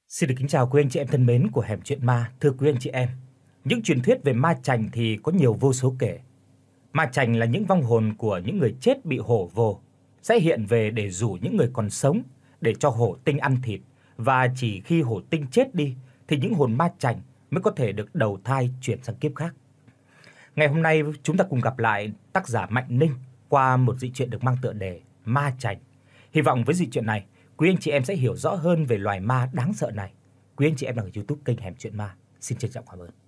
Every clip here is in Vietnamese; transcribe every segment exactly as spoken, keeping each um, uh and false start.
Xin được kính chào quý anh chị em thân mến của Hẻm Chuyện Ma. Thưa quý anh chị em, những truyền thuyết về ma chành thì có nhiều vô số kể. Ma chành là những vong hồn của những người chết bị hổ vồ, sẽ hiện về để rủ những người còn sống để cho hổ tinh ăn thịt, và chỉ khi hổ tinh chết đi thì những hồn ma chành mới có thể được đầu thai chuyển sang kiếp khác. Ngày hôm nay chúng ta cùng gặp lại tác giả Mạnh Ninh qua một dị truyện được mang tựa đề Ma chành. Hy vọng với dị truyện này, quý anh chị em sẽ hiểu rõ hơn về loài ma đáng sợ này. Quý anh chị em đang ở YouTube kênh Hẻm Chuyện Ma, xin trân trọng cảm ơn.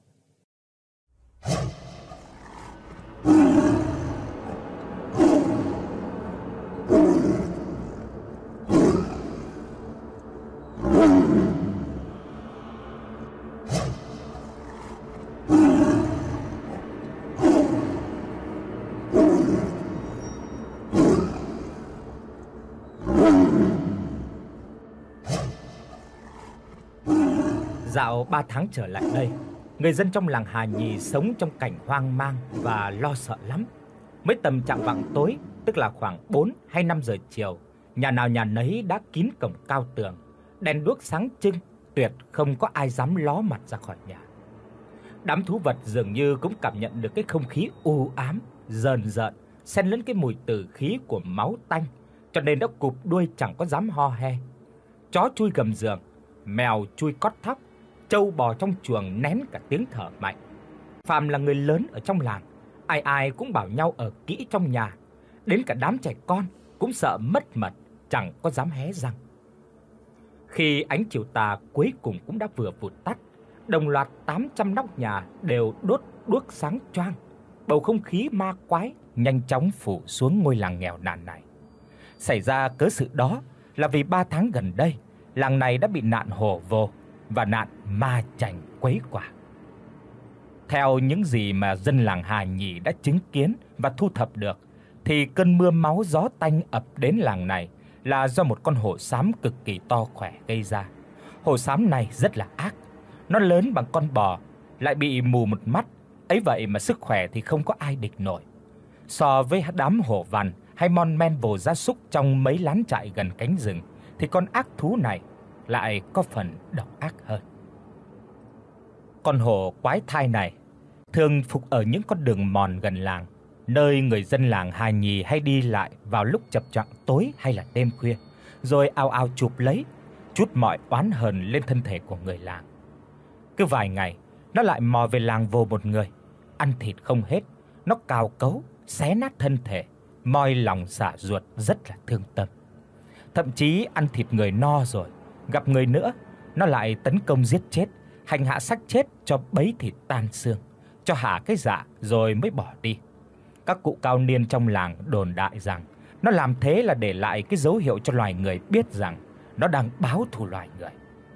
Dạo ba tháng trở lại đây, người dân trong làng Hà Nhì sống trong cảnh hoang mang và lo sợ lắm. Mới tầm chạng vạng tối, tức là khoảng bốn hay năm giờ chiều, nhà nào nhà nấy đã kín cổng cao tường, đèn đuốc sáng trưng, tuyệt không có ai dám ló mặt ra khỏi nhà. Đám thú vật dường như cũng cảm nhận được cái không khí u ám, rờn rợn, xen lẫn cái mùi tử khí của máu tanh, cho nên đã cụp đuôi chẳng có dám ho he. Chó chui gầm giường, mèo chui cót thóc, trâu bò trong chuồng nén cả tiếng thở mạnh. Phàm là người lớn ở trong làng, ai ai cũng bảo nhau ở kỹ trong nhà, đến cả đám trẻ con cũng sợ mất mật, chẳng có dám hé răng. Khi ánh chiều tà cuối cùng cũng đã vừa vụt tắt, đồng loạt tám trăm nóc nhà đều đốt đuốc sáng choang. Bầu không khí ma quái nhanh chóng phủ xuống ngôi làng nghèo nàn này. Xảy ra cớ sự đó là vì ba tháng gần đây, làng này đã bị nạn hổ vồ và nạn ma chành quấy quả. Theo những gì mà dân làng Hà Nhì đã chứng kiến và thu thập được, thì cơn mưa máu gió tanh ập đến làng này là do một con hổ xám cực kỳ to khỏe gây ra. Hổ xám này rất là ác, nó lớn bằng con bò, lại bị mù một mắt, ấy vậy mà sức khỏe thì không có ai địch nổi. So với đám hổ vằn hay mon men vồ gia súc trong mấy lán trại gần cánh rừng, thì con ác thú này lại có phần độc ác hơn. Con hổ quái thai này thường phục ở những con đường mòn gần làng, nơi người dân làng Hà Nhì hay đi lại vào lúc chập choạng tối hay là đêm khuya, rồi ào ào chụp lấy, trút mọi oán hờn lên thân thể của người làng. Cứ vài ngày, nó lại mò về làng vồ một người, ăn thịt không hết, nó cào cấu, xé nát thân thể, moi lòng dạ ruột rất là thương tâm. Thậm chí ăn thịt người no rồi, gặp người nữa, nó lại tấn công giết chết, hành hạ xác chết cho bấy thịt tan xương, cho hả cái dạ rồi mới bỏ đi. Các cụ cao niên trong làng đồn đại rằng nó làm thế là để lại cái dấu hiệu cho loài người biết rằng nó đang báo thù loài người.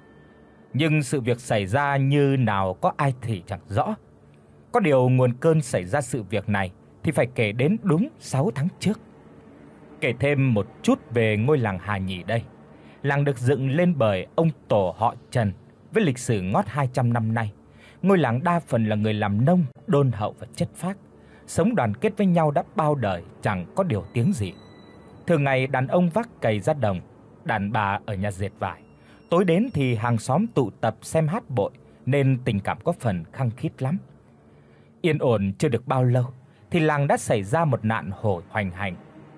Nhưng sự việc xảy ra như nào có ai thì chẳng rõ. Có điều nguồn cơn xảy ra sự việc này thì phải kể đến đúng sáu tháng trước. Kể thêm một chút về ngôi làng Hà Nhì đây. Làng được dựng lên bởi ông tổ họ Trần với lịch sử ngót hai trăm năm nay. Ngôi làng đa phần là người làm nông, đôn hậu và chất phác, sống đoàn kết với nhau đã bao đời, chẳng có điều tiếng gì. Thường ngày đàn ông vác cày ra đồng, đàn bà ở nhà dệt vải. Tối đến thì hàng xóm tụ tập xem hát bội, nên tình cảm có phần khăng khít lắm. Yên ổn chưa được bao lâu thì làng đã xảy ra một nạn hổ hoành hành.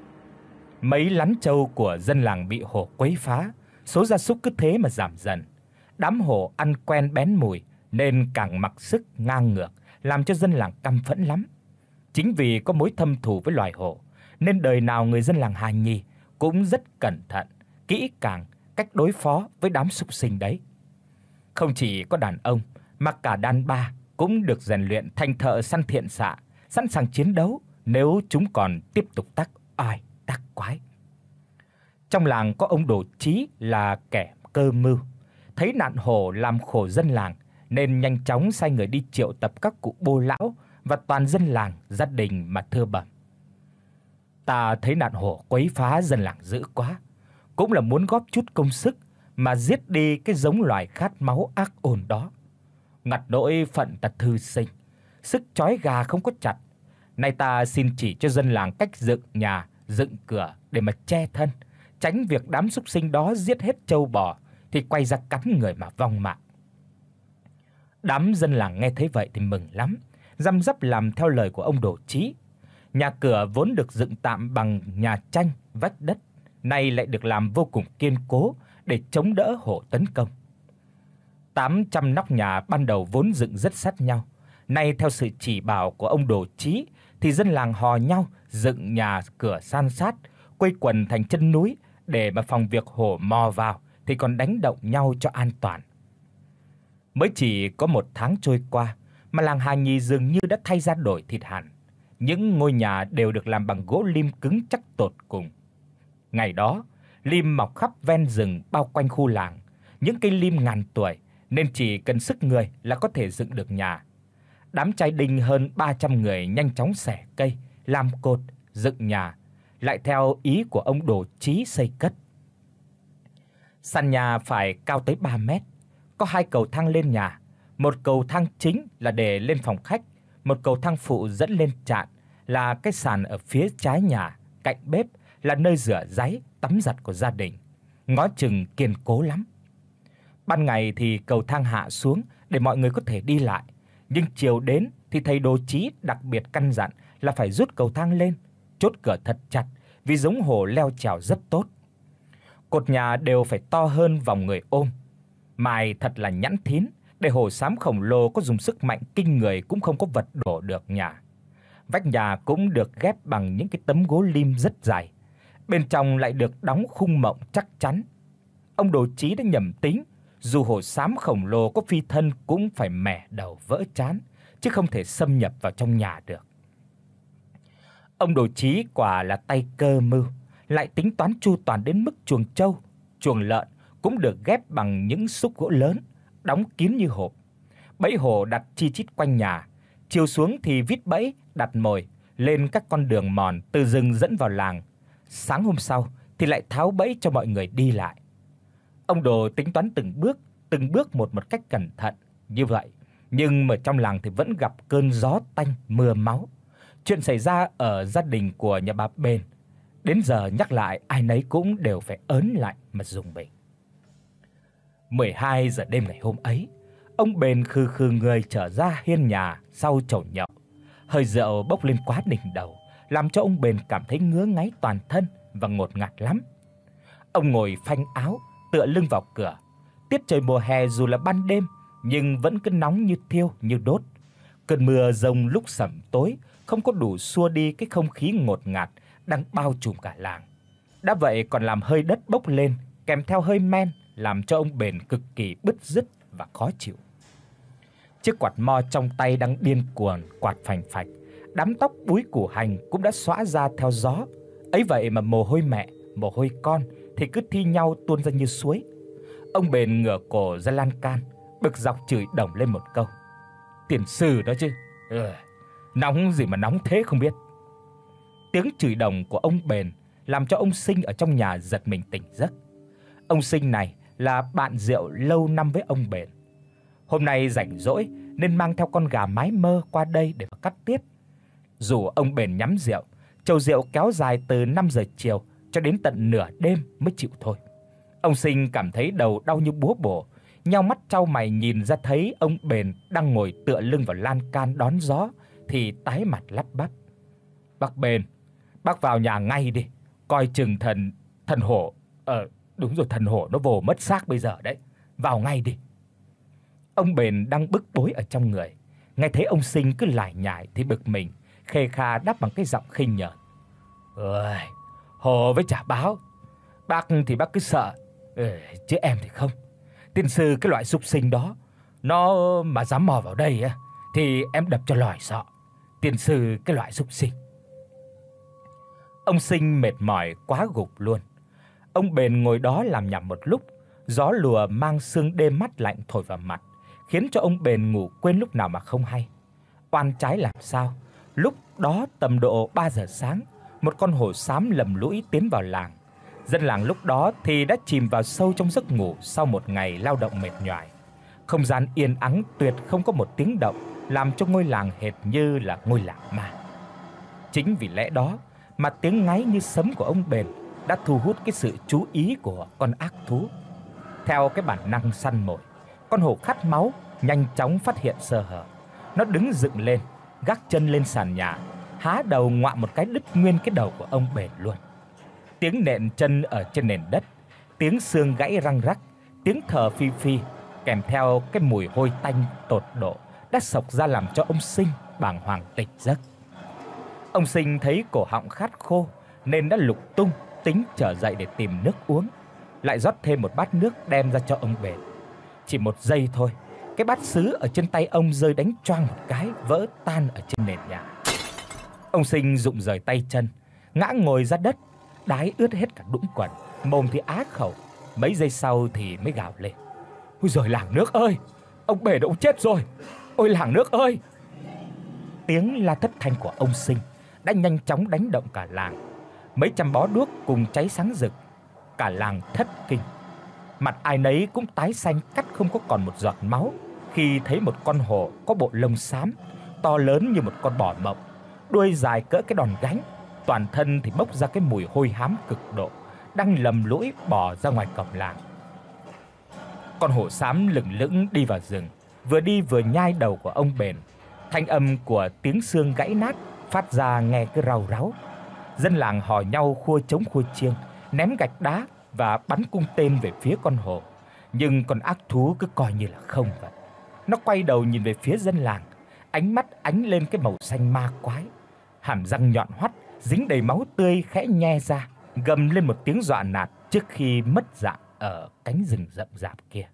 Mấy lán trâu của dân làng bị hổ quấy phá, số gia súc cứ thế mà giảm dần. Đám hổ ăn quen bén mùi nên càng mặc sức ngang ngược, làm cho dân làng căm phẫn lắm. Chính vì có mối thâm thù với loài hổ nên đời nào người dân làng Hà Nhì cũng rất cẩn thận, kỹ càng cách đối phó với đám súc sinh đấy. Không chỉ có đàn ông mà cả đàn bà cũng được rèn luyện thành thợ săn thiện xạ, sẵn sàng chiến đấu nếu chúng còn tiếp tục tác oai tác quái. Trong làng có ông Đồ Chí là kẻ cơ mưu, thấy nạn hổ làm khổ dân làng nên nhanh chóng sai người đi triệu tập các cụ bô lão và toàn dân làng gia đình mà thưa bẩm: "Ta thấy nạn hổ quấy phá dân làng dữ quá, cũng là muốn góp chút công sức mà giết đi cái giống loài khát máu ác ôn đó. Ngặt nỗi phận ta thư sinh, sức trói gà không có chặt, nay ta xin chỉ cho dân làng cách dựng nhà, dựng cửa để mà che thân, tránh việc đám súc sinh đó giết hết trâu bò, thì quay ra cắn người mà vong mạng. Đám dân làng nghe thấy vậy thì mừng lắm, răm rắp làm theo lời của ông Đồ Chí. Nhà cửa vốn được dựng tạm bằng nhà tranh, vách đất, nay lại được làm vô cùng kiên cố để chống đỡ hổ tấn công. tám trăm nóc nhà ban đầu vốn dựng rất sát nhau, nay theo sự chỉ bảo của ông Đồ Chí thì dân làng hò nhau dựng nhà cửa san sát, quây quần thành chân núi để mà phòng việc hổ mò vào thì còn đánh động nhau cho an toàn. Mới chỉ có một tháng trôi qua mà làng Hà Nhì dường như đã thay ra đổi thịt hẳn. Những ngôi nhà đều được làm bằng gỗ lim cứng chắc tột cùng. Ngày đó, lim mọc khắp ven rừng bao quanh khu làng, những cây lim ngàn tuổi nên chỉ cần sức người là có thể dựng được nhà. Đám trai đinh hơn ba trăm người nhanh chóng xẻ cây, làm cột, dựng nhà, lại theo ý của ông Đồ Chí xây cất. Sàn nhà phải cao tới ba mét, có hai cầu thang lên nhà, một cầu thang chính là để lên phòng khách, một cầu thang phụ dẫn lên trạn là cái sàn ở phía trái nhà, cạnh bếp là nơi rửa ráy, tắm giặt của gia đình. Ngó chừng kiên cố lắm. Ban ngày thì cầu thang hạ xuống để mọi người có thể đi lại, nhưng chiều đến thì thầy Đồ Chí đặc biệt căn dặn là phải rút cầu thang lên, chốt cửa thật chặt vì giống hổ leo trèo rất tốt. Cột nhà đều phải to hơn vòng người ôm, mài thật là nhẵn thín để hổ xám khổng lồ có dùng sức mạnh kinh người cũng không có vật đổ được nhà. Vách nhà cũng được ghép bằng những cái tấm gỗ lim rất dày, bên trong lại được đóng khung mộng chắc chắn. Ông Đồ Chí đã nhầm tính, dù hổ xám khổng lồ có phi thân cũng phải mẻ đầu vỡ trán, chứ không thể xâm nhập vào trong nhà được. Ông Đồ Chí quả là tay cơ mưu, lại tính toán chu toàn đến mức chuồng trâu, chuồng lợn cũng được ghép bằng những xúc gỗ lớn, đóng kín như hộp. Bẫy hổ đặt chi chít quanh nhà, chiều xuống thì vít bẫy, đặt mồi lên các con đường mòn từ rừng dẫn vào làng. Sáng hôm sau thì lại tháo bẫy cho mọi người đi lại. Ông Đồ tính toán từng bước, từng bước một một cách cẩn thận như vậy, nhưng mà trong làng thì vẫn gặp cơn gió tanh mưa máu. Chuyện xảy ra ở gia đình của nhà bà Bền, đến giờ nhắc lại ai nấy cũng đều phải ớn lạnh mà rùng mình. mười hai giờ đêm ngày hôm ấy, ông Bền khư khư người trở ra hiên nhà sau chầu nhậu. Hơi rượu bốc lên quá đỉnh đầu, làm cho ông Bền cảm thấy ngứa ngáy toàn thân và ngột ngạt lắm. Ông ngồi phanh áo, tựa lưng vào cửa. Tiết trời mùa hè dù là ban đêm nhưng vẫn cứ nóng như thiêu như đốt. Cơn mưa rông lúc sẩm tối không có đủ xua đi cái không khí ngột ngạt đang bao trùm cả làng. Đã vậy còn làm hơi đất bốc lên kèm theo hơi men, làm cho ông Bền cực kỳ bứt rứt và khó chịu. Chiếc quạt mo trong tay đang điên cuồng quạt phành phạch, đám tóc búi củ hành cũng đã xõa ra theo gió. Ấy vậy mà mồ hôi mẹ, mồ hôi con thì cứ thi nhau tuôn ra như suối. Ông Bền ngửa cổ ra lan can, bực dọc chửi đồng lên một câu. Tiền sư đó chứ. Ừ, nóng gì mà nóng thế không biết. Tiếng chửi đồng của ông Bền làm cho ông Sinh ở trong nhà giật mình tỉnh giấc. Ông Sinh này là bạn rượu lâu năm với ông Bền. Hôm nay rảnh rỗi nên mang theo con gà mái mơ qua đây để mà cắt tiết. Dù ông Bền nhắm rượu, chầu rượu kéo dài từ năm giờ chiều cho đến tận nửa đêm mới chịu thôi. Ông Sinh cảm thấy đầu đau như búa bổ, nheo mắt chau mày nhìn ra thấy ông Bền đang ngồi tựa lưng vào lan can đón gió thì tái mặt lắp bắp. Bác Bền, bác vào nhà ngay đi, coi chừng thần thần hổ. Ờ đúng rồi, thần hổ nó vồ mất xác bây giờ đấy. Vào ngay đi. Ông Bền đang bức bối ở trong người, nghe thấy ông Sinh cứ lải nhải thì bực mình, khê kha đáp bằng cái giọng khinh nhợt. Ơi, hổ với chả báo. Bác thì bác cứ sợ, ừ, chứ em thì không. Tiên sư cái loại súc sinh đó, nó mà dám mò vào đây á thì em đập cho lòi sọ. Tiên sư cái loại súc sinh. Ông Sinh mệt mỏi quá gục luôn. Ông Bền ngồi đó làm nhảm một lúc, gió lùa mang sương đêm mát lạnh thổi vào mặt, khiến cho ông Bền ngủ quên lúc nào mà không hay. Oan trái làm sao, lúc đó tầm độ ba giờ sáng, một con hổ xám lầm lũi tiến vào làng. Dân làng lúc đó thì đã chìm vào sâu trong giấc ngủ sau một ngày lao động mệt nhoài. Không gian yên ắng tuyệt không có một tiếng động, làm cho ngôi làng hệt như là ngôi làng ma. Chính vì lẽ đó mà tiếng ngáy như sấm của ông Bền đã thu hút cái sự chú ý của con ác thú. Theo cái bản năng săn mồi, con hổ khát máu nhanh chóng phát hiện sơ hở. Nó đứng dựng lên, gác chân lên sàn nhà, há đầu ngoạm một cái đứt nguyên cái đầu của ông Bền luôn. Tiếng nện chân ở trên nền đất, tiếng xương gãy răng rắc, tiếng thở phi phi kèm theo cái mùi hôi tanh tột độ đã xộc ra làm cho ông Sinh bàng hoàng tỉnh giấc. Ông Sinh thấy cổ họng khát khô nên đã lục tung tính trở dậy để tìm nước uống, lại rót thêm một bát nước đem ra cho ông Bền. Chỉ một giây thôi, cái bát sứ ở trên tay ông rơi đánh choang một cái, vỡ tan ở trên nền nhà. Ông Sinh rụng rời tay chân, ngã ngồi ra đất, đái ướt hết cả đũng quần, mồm thì á khẩu. Mấy giây sau thì mới gào lên: "Ôi giời, làng nước ơi, ông Bền ông chết rồi. Ôi làng nước ơi!" Tiếng la thất thanh của ông Sinh đã nhanh chóng đánh động cả làng. Mấy trăm bó đuốc cùng cháy sáng rực, cả làng thất kinh. Mặt ai nấy cũng tái xanh cắt không có còn một giọt máu khi thấy một con hổ có bộ lông xám, to lớn như một con bò mộng, đuôi dài cỡ cái đòn gánh, toàn thân thì bốc ra cái mùi hôi hám cực độ, đang lầm lũi bò ra ngoài cổng làng. Con hổ xám lững lững đi vào rừng, vừa đi vừa nhai đầu của ông Bền. Thanh âm của tiếng xương gãy nát phát ra nghe cứ rau ráu. Dân làng hò nhau khua trống khua chiêng, ném gạch đá và bắn cung tên về phía con hổ. Nhưng con ác thú cứ coi như là không vậy. Nó quay đầu nhìn về phía dân làng, ánh mắt ánh lên cái màu xanh ma quái, hàm răng nhọn hoắt dính đầy máu tươi khẽ nhe ra, gầm lên một tiếng dọa nạt trước khi mất dạng ở cánh rừng rậm rạp kia.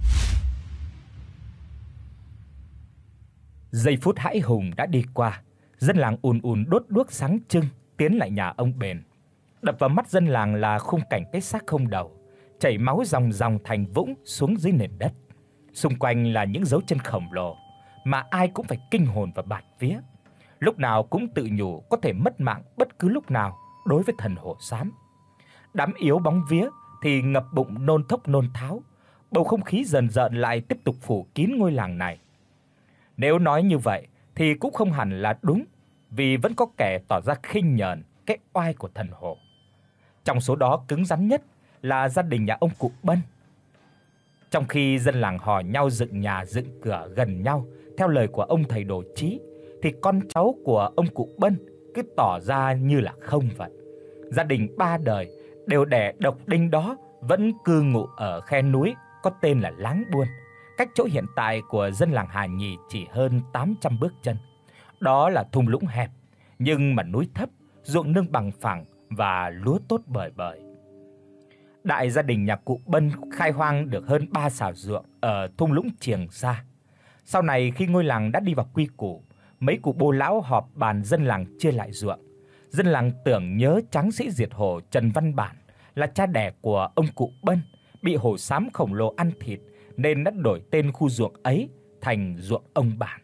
Giây phút hãi hùng đã đi qua, dân làng ùn ùn đốt đuốc sáng trưng tiến lại nhà ông Bền. Đập vào mắt dân làng là khung cảnh cái xác không đầu, chảy máu ròng ròng thành vũng xuống dưới nền đất. Xung quanh là những dấu chân khổng lồ mà ai cũng phải kinh hồn và bạt vía. Lúc nào cũng tự nhủ có thể mất mạng bất cứ lúc nào đối với thần hổ xám. Đám yếu bóng vía thì ngập bụng nôn thốc nôn tháo. Bầu không khí dần dần lại tiếp tục phủ kín ngôi làng này. Nếu nói như vậy thì cũng không hẳn là đúng, vì vẫn có kẻ tỏ ra khinh nhờn cái oai của thần hổ. Trong số đó cứng rắn nhất là gia đình nhà ông Cụ Bân. Trong khi dân làng hò nhau dựng nhà dựng cửa gần nhau theo lời của ông thầy đồ trí, thì con cháu của ông Cụ Bân cứ tỏ ra như là không vậy. Gia đình ba đời đều đẻ độc đinh đó vẫn cư ngụ ở khe núi có tên là Láng Buôn, cách chỗ hiện tại của dân làng Hà Nhì chỉ hơn tám trăm bước chân. Đó là thung lũng hẹp, nhưng mà núi thấp, ruộng nương bằng phẳng và lúa tốt bời bời. Đại gia đình nhà cụ Bân khai hoang được hơn ba sào ruộng ở thung lũng Triềng Sa. Sau này khi ngôi làng đã đi vào quy củ, mấy cụ bô lão họp bàn dân làng chia lại ruộng. Dân làng tưởng nhớ tráng sĩ diệt hổ Trần Văn Bản là cha đẻ của ông cụ Bân bị hổ xám khổng lồ ăn thịt nên đã đổi tên khu ruộng ấy thành ruộng ông Bản.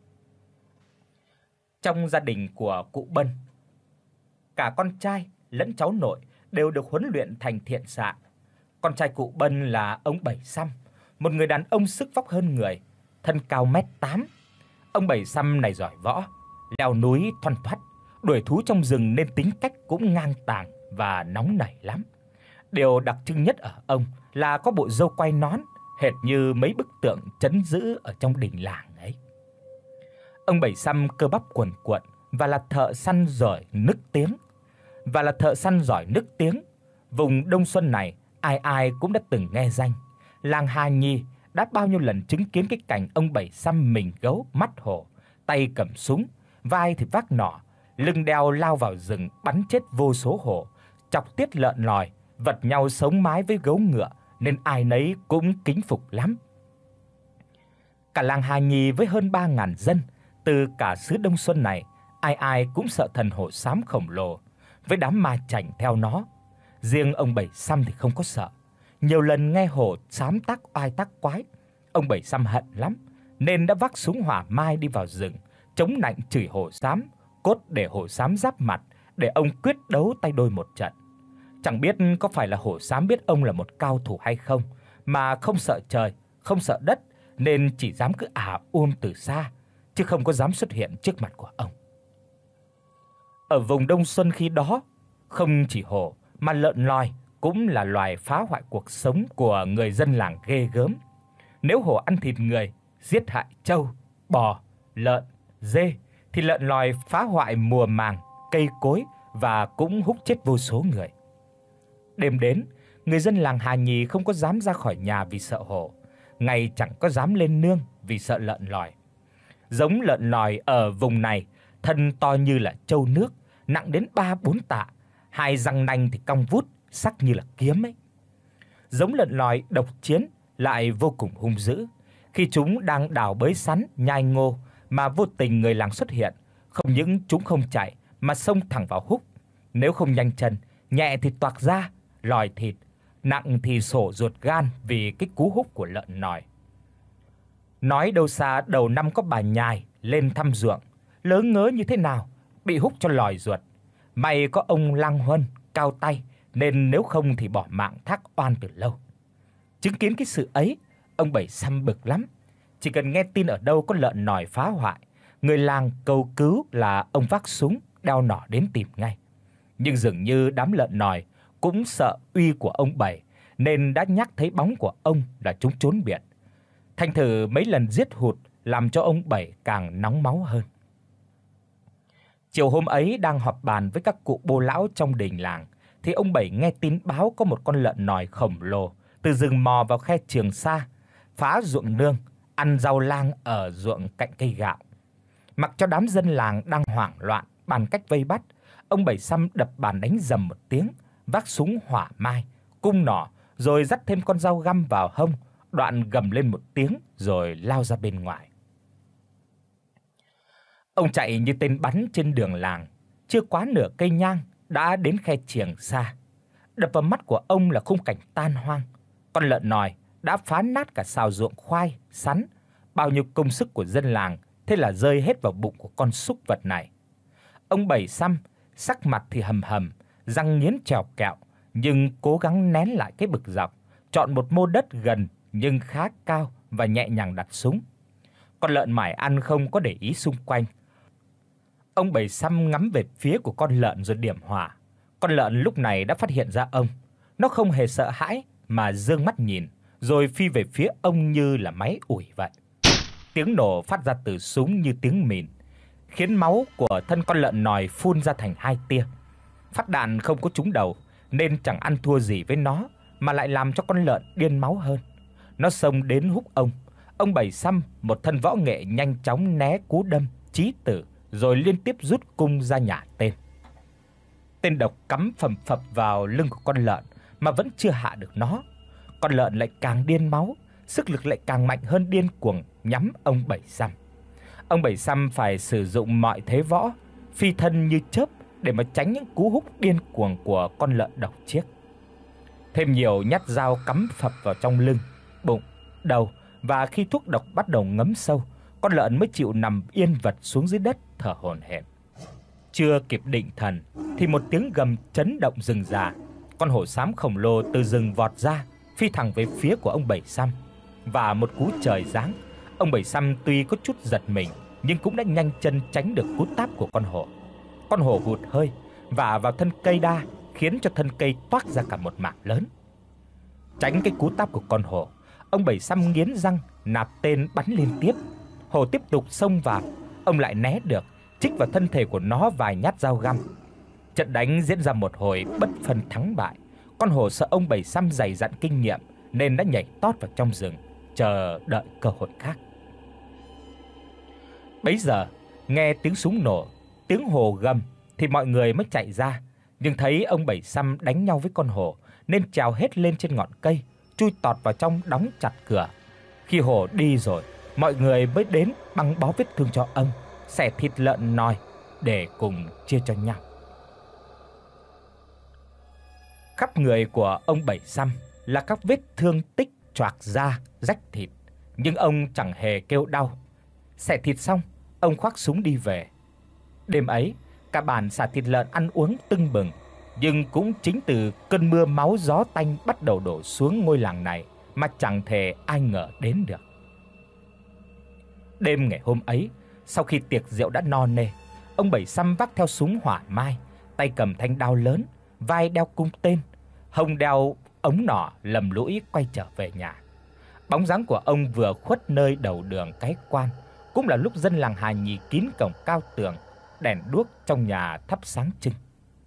Trong gia đình của cụ Bân, cả con trai lẫn cháu nội đều được huấn luyện thành thiện xạ. Con trai cụ Bân là ông Bảy Săm, một người đàn ông sức vóc hơn người, thân cao mét tám. Ông Bảy Săm này giỏi võ, leo núi thoăn thoắt, đuổi thú trong rừng nên tính cách cũng ngang tàng và nóng nảy lắm. Điều đặc trưng nhất ở ông là có bộ râu quai nón, hệt như mấy bức tượng trấn giữ ở trong đình làng ấy. Ông Bảy Săm cơ bắp quần quật và là thợ săn giỏi nức tiếng. Và là thợ săn giỏi nức tiếng, vùng Đông Xuân này ai ai cũng đã từng nghe danh. Làng Hà Nhì đã bao nhiêu lần chứng kiến cái cảnh ông Bảy Săm mình gấu mắt hổ, tay cầm súng, vai thì vác nỏ, lưng đeo lao vào rừng bắn chết vô số hổ, chọc tiết lợn lòi, vật nhau sống mái với gấu ngựa nên ai nấy cũng kính phục lắm. Cả làng Hà Nhì với hơn ba nghìn dân từ cả xứ Đông Xuân này, ai ai cũng sợ thần hổ xám khổng lồ với đám ma chảnh theo nó. Riêng ông Bảy Săm thì không có sợ. Nhiều lần nghe hổ xám tác oai tác quái, ông Bảy Săm hận lắm nên đã vác súng hỏa mai đi vào rừng, chống nạnh chửi hổ xám, cốt để hổ xám giáp mặt để ông quyết đấu tay đôi một trận. Chẳng biết có phải là hổ xám biết ông là một cao thủ hay không mà không sợ trời, không sợ đất nên chỉ dám cứ ả um từ xa chứ không có dám xuất hiện trước mặt của ông. Ở vùng Đông Xuân khi đó, không chỉ hổ mà lợn lòi cũng là loài phá hoại cuộc sống của người dân làng ghê gớm. Nếu hổ ăn thịt người, giết hại trâu, bò, lợn, dê thì lợn lòi phá hoại mùa màng, cây cối và cũng húc chết vô số người. Đêm đến, người dân làng Hà Nhì không có dám ra khỏi nhà vì sợ hổ, ngày chẳng có dám lên nương vì sợ lợn lòi. Giống lợn lòi ở vùng này thân to như là trâu nước, nặng đến ba bốn tạ, hai răng nanh thì cong vút, sắc như là kiếm ấy. Giống lợn lòi độc chiến lại vô cùng hung dữ. Khi chúng đang đào bới sắn, nhai ngô mà vô tình người làng xuất hiện, không những chúng không chạy mà xông thẳng vào húc. Nếu không nhanh chân, nhẹ thì toạc da, lòi thịt, nặng thì sổ ruột gan vì cái cú húc của lợn lòi. Nói đâu xa đầu năm có bà nhài lên thăm ruộng, lớ ngớ như thế nào, bị húc cho lòi ruột. May có ông Lang Huân cao tay nên nếu không thì bỏ mạng thác oan từ lâu. Chứng kiến cái sự ấy, ông Bảy Săm bực lắm. Chỉ cần nghe tin ở đâu có lợn nòi phá hoại, người làng cầu cứu là ông vác súng đeo nỏ đến tìm ngay. Nhưng dường như đám lợn nòi cũng sợ uy của ông Bảy nên đã nhắc thấy bóng của ông là chúng trốn biệt. Thành thử mấy lần giết hụt làm cho ông Bảy càng nóng máu hơn. Chiều hôm ấy đang họp bàn với các cụ bô lão trong đình làng thì ông Bảy nghe tin báo có một con lợn nòi khổng lồ từ rừng mò vào khe Trường Sa, phá ruộng nương, ăn rau lang ở ruộng cạnh cây gạo. Mặc cho đám dân làng đang hoảng loạn bàn cách vây bắt, ông Bảy Săm đập bàn đánh rầm một tiếng, vác súng hỏa mai, cung nỏ rồi dắt thêm con dao găm vào hông, đoạn gầm lên một tiếng rồi lao ra bên ngoài. Ông chạy như tên bắn trên đường làng, chưa quá nửa cây nhang đã đến khe Trường Sa. Đập vào mắt của ông là khung cảnh tan hoang. Con lợn nòi đã phá nát cả sào ruộng khoai, sắn, bao nhiêu công sức của dân làng thế là rơi hết vào bụng của con súc vật này. Ông Bảy Săm sắc mặt thì hầm hầm, răng nghiến trèo kẹo, nhưng cố gắng nén lại cái bực dọc, chọn một mô đất gần nhưng khá cao và nhẹ nhàng đặt súng. Con lợn mải ăn không có để ý xung quanh. Ông Bảy Săm ngắm về phía của con lợn rồi điểm hỏa. Con lợn lúc này đã phát hiện ra ông, nó không hề sợ hãi mà giương mắt nhìn, rồi phi về phía ông như là máy ủi vậy. Tiếng nổ phát ra từ súng như tiếng mìn, khiến máu của thân con lợn nòi phun ra thành hai tia. Phát đạn không có trúng đầu nên chẳng ăn thua gì với nó, mà lại làm cho con lợn điên máu hơn. Nó xông đến húc ông. Ông Bảy Săm, một thân võ nghệ nhanh chóng né cú đâm chí tử, rồi liên tiếp rút cung ra nhả tên. Tên độc cắm phầm phập vào lưng của con lợn mà vẫn chưa hạ được nó. Con lợn lại càng điên máu, sức lực lại càng mạnh hơn điên cuồng nhắm ông Bảy Săm. Ông Bảy Săm phải sử dụng mọi thế võ, phi thân như chớp để mà tránh những cú húc điên cuồng của con lợn độc chiếc. Thêm nhiều nhát dao cắm phập vào trong lưng, bụng, đầu, và khi thuốc độc bắt đầu ngấm sâu, con lợn mới chịu nằm yên vật xuống dưới đất thở hổn hển. Chưa kịp định thần thì một tiếng gầm chấn động rừng già. Con hổ xám khổng lồ từ rừng vọt ra, phi thẳng về phía của ông Bảy Săm. Và một cú trời giáng, ông Bảy Săm tuy có chút giật mình nhưng cũng đã nhanh chân tránh được cú táp của con hổ. Con hổ hụt hơi vả vào thân cây đa, khiến cho thân cây toác ra cả một mảng lớn. Tránh cái cú táp của con hổ, ông Bảy Săm nghiến răng nạp tên bắn liên tiếp. Hổ tiếp tục xông vào, ông lại né được, chích vào thân thể của nó vài nhát dao găm. Trận đánh diễn ra một hồi bất phân thắng bại. Con hổ sợ ông Bảy Săm dày dặn kinh nghiệm nên đã nhảy tót vào trong rừng, chờ đợi cơ hội khác. Bấy giờ, nghe tiếng súng nổ, tiếng hổ gầm thì mọi người mới chạy ra, nhưng thấy ông Bảy Săm đánh nhau với con hổ nên trèo hết lên trên ngọn cây, chui tọt vào trong đóng chặt cửa. Khi hổ đi rồi, mọi người mới đến băng bó vết thương cho ông, xẻ thịt lợn nòi để cùng chia cho nhau. Khắp người của ông Bảy Săm là các vết thương tích choạc da, rách thịt, nhưng ông chẳng hề kêu đau. Xẻ thịt xong, ông khoác súng đi về. Đêm ấy, cả bản xả thịt lợn ăn uống tưng bừng, nhưng cũng chính từ cơn mưa máu gió tanh bắt đầu đổ xuống ngôi làng này mà chẳng thể ai ngờ đến được. Đêm ngày hôm ấy, sau khi tiệc rượu đã no nê, ông Bảy Săm vác theo súng hỏa mai, tay cầm thanh đao lớn, vai đeo cung tên, hông đeo ống nỏ lầm lũi quay trở về nhà. Bóng dáng của ông vừa khuất nơi đầu đường cái quan, cũng là lúc dân làng Hà Nhì kín cổng cao tường, đèn đuốc trong nhà thắp sáng trưng.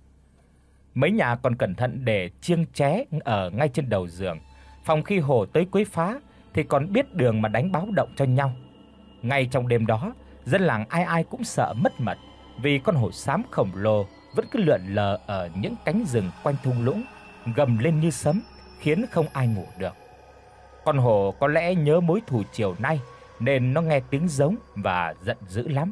Mấy nhà còn cẩn thận để chiêng ché ở ngay trên đầu giường, phòng khi Hổ tới quấy phá thì còn biết đường mà đánh báo động cho nhau. Ngay trong đêm đó, dân làng ai ai cũng sợ mất mật, vì con hổ xám khổng lồ vẫn cứ lượn lờ ở những cánh rừng quanh thung lũng, gầm lên như sấm, khiến không ai ngủ được. Con hổ có lẽ nhớ mối thù chiều nay nên nó nghe tiếng giống và giận dữ lắm.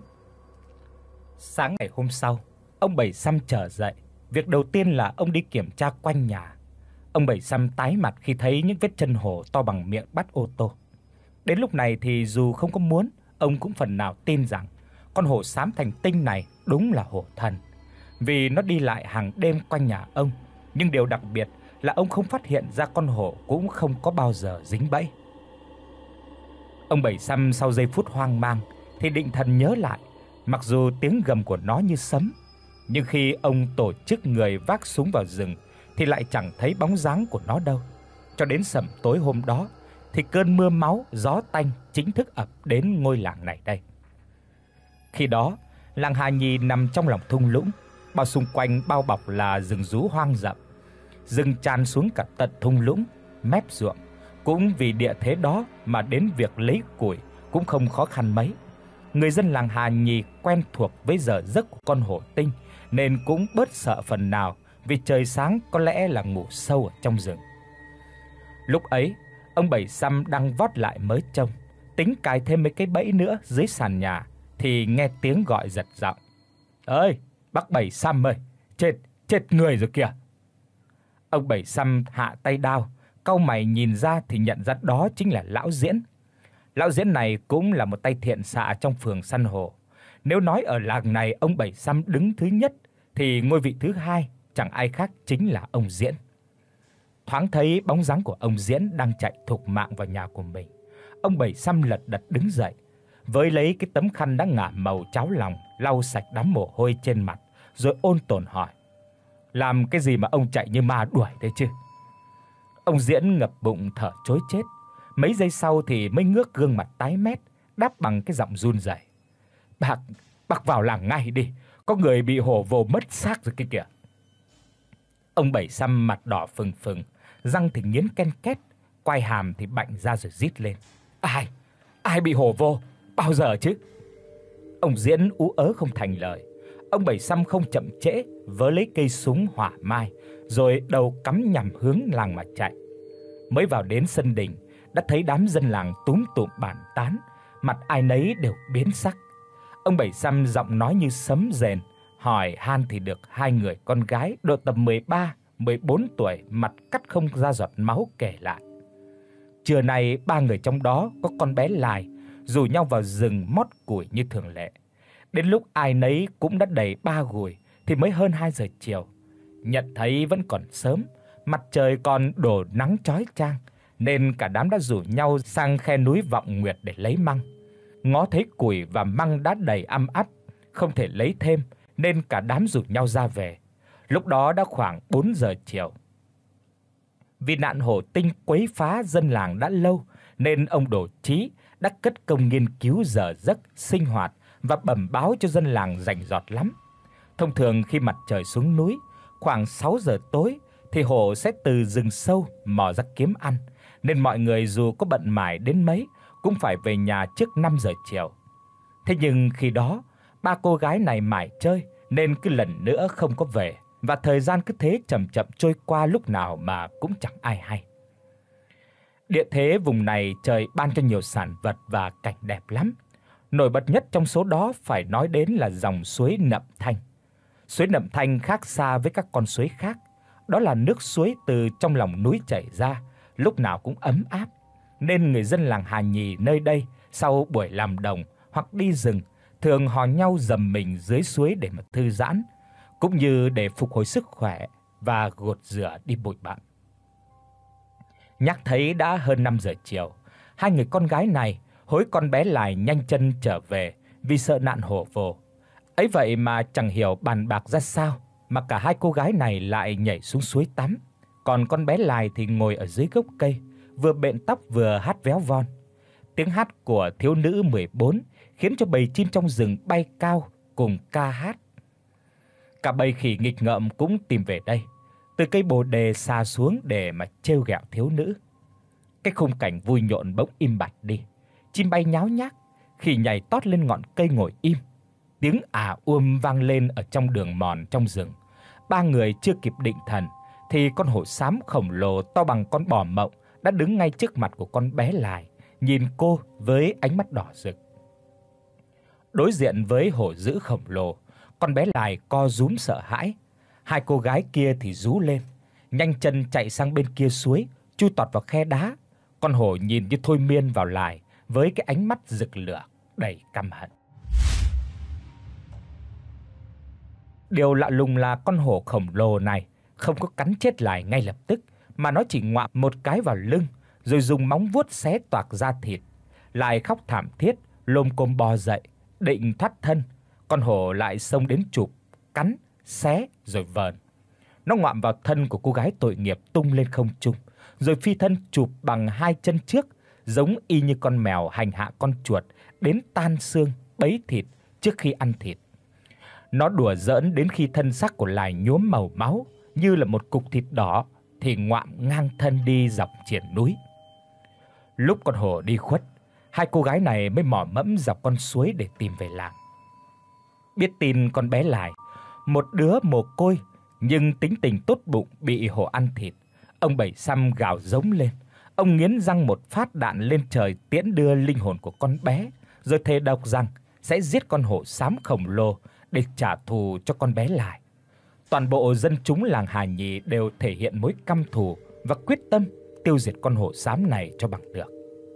Sáng ngày hôm sau, ông Bảy Săm trở dậy, việc đầu tiên là ông đi kiểm tra quanh nhà. Ông Bảy Săm tái mặt khi thấy những vết chân hổ to bằng miệng bát ô tô. Đến lúc này thì dù không có muốn, ông cũng phần nào tin rằng con hổ xám thành tinh này đúng là hổ thần, vì nó đi lại hàng đêm quanh nhà ông, nhưng điều đặc biệt là ông không phát hiện ra con hổ cũng không có bao giờ dính bẫy. Ông Bảy Săm sau giây phút hoang mang thì định thần nhớ lại, mặc dù tiếng gầm của nó như sấm, nhưng khi ông tổ chức người vác súng vào rừng thì lại chẳng thấy bóng dáng của nó đâu. Cho đến sẩm tối hôm đó thì cơn mưa máu gió tanh chính thức ập đến ngôi làng này đây. Khi đó, làng Hà Nhì nằm trong lòng thung lũng, bao xung quanh bao bọc là rừng rú hoang rậm. Rừng tràn xuống cả tận thung lũng, mép ruộng. Cũng vì địa thế đó mà đến việc lấy củi cũng không khó khăn mấy. Người dân làng Hà Nhì quen thuộc với giờ giấc của con hổ tinh nên cũng bớt sợ phần nào, vì trời sáng có lẽ là ngủ sâu ở trong rừng. Lúc ấy, ông Bảy Săm đang vót lại mới trông, tính cài thêm mấy cái bẫy nữa dưới sàn nhà thì nghe tiếng gọi giật giọng. "Ơi, bác Bảy Săm ơi, chết chết người rồi kìa." Ông Bảy Săm hạ tay đao, cau mày nhìn ra thì nhận ra đó chính là lão Diễn. Lão Diễn này cũng là một tay thiện xạ trong phường săn hổ. Nếu nói ở làng này ông Bảy Săm đứng thứ nhất thì ngôi vị thứ hai chẳng ai khác chính là ông Diễn. Thoáng thấy bóng dáng của ông Diễn đang chạy thục mạng vào nhà của mình, ông Bảy Săm lật đật đứng dậy, với lấy cái tấm khăn đã ngả màu cháo lòng lau sạch đám mồ hôi trên mặt, rồi ôn tồn hỏi: "Làm cái gì mà ông chạy như ma đuổi thế chứ?" Ông Diễn ngập bụng thở trối chết, mấy giây sau thì mới ngước gương mặt tái mét, đáp bằng cái giọng run rẩy: "Bác, bác vào làng ngay đi, có người bị hổ vồ mất xác rồi kia kìa." Ông Bảy Săm mặt đỏ phừng phừng, răng thì nghiến ken két, quai hàm thì bạnh ra rồi rít lên: "Ai? Ai bị hổ vồ? Bao giờ chứ?" Ông Diễn ú ớ không thành lời. Ông Bảy Săm không chậm trễ, vớ lấy cây súng hỏa mai, rồi đầu cắm nhằm hướng làng mà chạy. Mới vào đến sân đình, đã thấy đám dân làng túm tụm bàn tán, mặt ai nấy đều biến sắc. Ông Bảy Săm giọng nói như sấm rền, hỏi han thì được hai người con gái độ tầm mười ba, mười bốn tuổi, mặt cắt không ra giọt máu kể lại. Trưa nay ba người trong đó có con bé Lài rủ nhau vào rừng mót củi như thường lệ. Đến lúc ai nấy cũng đã đầy ba gùi thì mới hơn hai giờ chiều. Nhận thấy vẫn còn sớm, mặt trời còn đổ nắng chói chang, nên cả đám đã rủ nhau sang khe núi Vọng Nguyệt để lấy măng. Ngó thấy củi và măng đã đầy âm ắp, không thể lấy thêm nên cả đám rủ nhau ra về. Lúc đó đã khoảng bốn giờ chiều. Vì nạn hổ tinh quấy phá dân làng đã lâu nên ông Đồ Chí đã cất công nghiên cứu giờ giấc sinh hoạt và bẩm báo cho dân làng rành rọt lắm. Thông thường khi mặt trời xuống núi, khoảng sáu giờ tối thì hổ sẽ từ rừng sâu mò ra kiếm ăn, nên mọi người dù có bận mải đến mấy cũng phải về nhà trước năm giờ chiều. Thế nhưng khi đó, ba cô gái này mải chơi nên cứ lần nữa không có về, và thời gian cứ thế chậm chậm trôi qua lúc nào mà cũng chẳng ai hay. Địa thế vùng này trời ban cho nhiều sản vật và cảnh đẹp lắm. Nổi bật nhất trong số đó phải nói đến là dòng suối Nậm Thanh. Suối Nậm Thanh khác xa với các con suối khác, đó là nước suối từ trong lòng núi chảy ra, lúc nào cũng ấm áp, nên người dân làng Hà Nhì nơi đây sau buổi làm đồng hoặc đi rừng thường hò nhau dầm mình dưới suối để mà thư giãn, cũng như để phục hồi sức khỏe và gột rửa đi bụi bặm. Nhắc thấy đã hơn năm giờ chiều, hai người con gái này hối con bé Lài nhanh chân trở về vì sợ nạn hổ vồ. Ấy vậy mà chẳng hiểu bàn bạc ra sao mà cả hai cô gái này lại nhảy xuống suối tắm. còn con bé Lài thì ngồi ở dưới gốc cây, vừa bện tóc vừa hát véo von. Tiếng hát của thiếu nữ mười bốn khiến cho bầy chim trong rừng bay cao cùng ca hát. Cả bầy khỉ nghịch ngợm cũng tìm về đây, từ cây bồ đề xà xuống để mà trêu ghẹo thiếu nữ. Cái khung cảnh vui nhộn bỗng im bặt đi. Chim bay nháo nhác, khỉ nhảy tót lên ngọn cây ngồi im. Tiếng à uôm vang lên ở trong đường mòn trong rừng. Ba người chưa kịp định thần thì con hổ xám khổng lồ to bằng con bò mộng đã đứng ngay trước mặt của con bé Lài, nhìn cô với ánh mắt đỏ rực. Đối diện với hổ dữ khổng lồ, con bé Lài co rúm sợ hãi. Hai cô gái kia thì rú lên, nhanh chân chạy sang bên kia suối, chui tọt vào khe đá. Con hổ nhìn như thôi miên vào Lài với cái ánh mắt rực lửa đầy căm hận. Điều lạ lùng là con hổ khổng lồ này không có cắn chết Lài ngay lập tức, mà nó chỉ ngoạm một cái vào lưng rồi dùng móng vuốt xé toạc da thịt. Lài khóc thảm thiết, lồm cồm bò dậy, định thoát thân. Con hổ lại xông đến chụp, cắn, xé rồi vờn. Nó ngoạm vào thân của cô gái tội nghiệp tung lên không trung, rồi phi thân chụp bằng hai chân trước, giống y như con mèo hành hạ con chuột đến tan xương, bấy thịt trước khi ăn thịt. Nó đùa giỡn đến khi thân xác của Lài nhuốm màu máu như là một cục thịt đỏ thì ngoạm ngang thân đi dọc triển núi. Lúc con hổ đi khuất, hai cô gái này mới mò mẫm dọc con suối để tìm về làng. Biết tin con bé Lài, một đứa mồ côi nhưng tính tình tốt bụng bị hổ ăn thịt, ông Bảy Xăm gào giống lên. Ông nghiến răng một phát đạn lên trời tiễn đưa linh hồn của con bé, rồi thề độc rằng sẽ giết con hổ xám khổng lồ để trả thù cho con bé Lài. Toàn bộ dân chúng làng Hà Nhì đều thể hiện mối căm thù và quyết tâm tiêu diệt con hổ xám này cho bằng được.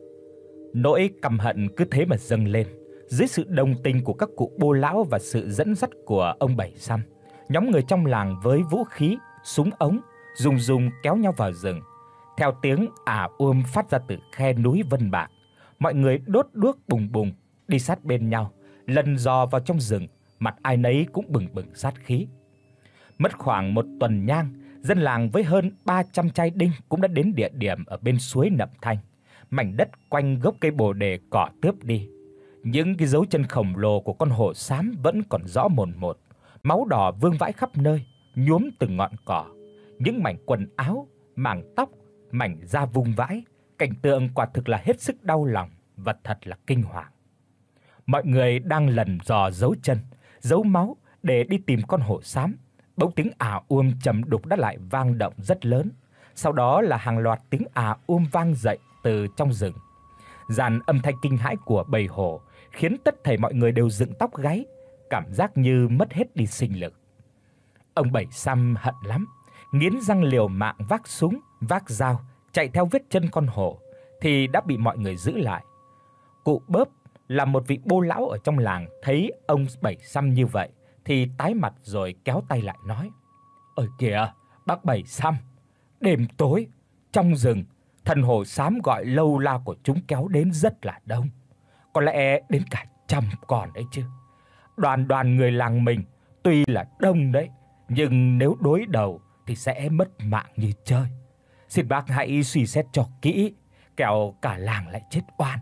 Nỗi căm hận cứ thế mà dâng lên. Dưới sự đồng tình của các cụ bô lão và sự dẫn dắt của ông Bảy Xăm, nhóm người trong làng với vũ khí, súng ống, rùng rùng kéo nhau vào rừng. Theo tiếng à uôm phát ra từ khe núi Vân Bạc, mọi người đốt đuốc bùng bùng, đi sát bên nhau, lần dò vào trong rừng, mặt ai nấy cũng bừng bừng sát khí. Mất khoảng một tuần nhang, dân làng với hơn ba trăm trai đinh cũng đã đến địa điểm ở bên suối Nậm Thanh. Mảnh đất quanh gốc cây bồ đề cỏ tước đi. Những cái dấu chân khổng lồ của con hổ xám vẫn còn rõ mồn một, máu đỏ vương vãi khắp nơi, nhuốm từng ngọn cỏ. Những mảnh quần áo, mảng tóc, mảnh da vung vãi, cảnh tượng quả thực là hết sức đau lòng và thật là kinh hoàng. Mọi người đang lần dò dấu chân, dấu máu để đi tìm con hổ xám. Bỗng tiếng à uôm trầm đục đã lại vang động rất lớn. Sau đó là hàng loạt tiếng à uôm vang dậy từ trong rừng. Dàn âm thanh kinh hãi của bầy hổ khiến tất thảy mọi người đều dựng tóc gáy, cảm giác như mất hết đi sinh lực. Ông Bảy Xăm hận lắm, nghiến răng liều mạng vác súng, vác dao, chạy theo vết chân con hổ thì đã bị mọi người giữ lại. Cụ Bớp là một vị bô lão ở trong làng, thấy ông Bảy Xăm như vậy thì tái mặt rồi kéo tay lại nói: "Ôi kìa, bác Bảy Xăm, đêm tối trong rừng, thần hổ xám gọi lâu la của chúng kéo đến rất là đông, có lẽ đến cả trăm con đấy chứ. Đoàn đoàn người làng mình tuy là đông đấy, nhưng nếu đối đầu thì sẽ mất mạng như chơi. Xin bác hãy suy xét cho kỹ, kẻo cả làng lại chết oan."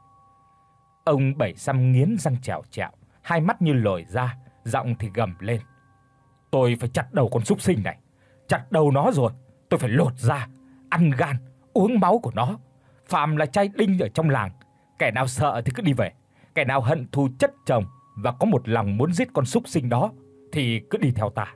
Ông Bảy Xăm nghiến răng trèo trẹo, hai mắt như lồi ra, giọng thì gầm lên: "Tôi phải chặt đầu con súc sinh này, chặt đầu nó rồi, tôi phải lột da, ăn gan, uống máu của nó. Phàm là trai đinh ở trong làng, kẻ nào sợ thì cứ đi về, kẻ nào hận thù chất chồng và có một lòng muốn giết con súc sinh đó thì cứ đi theo ta."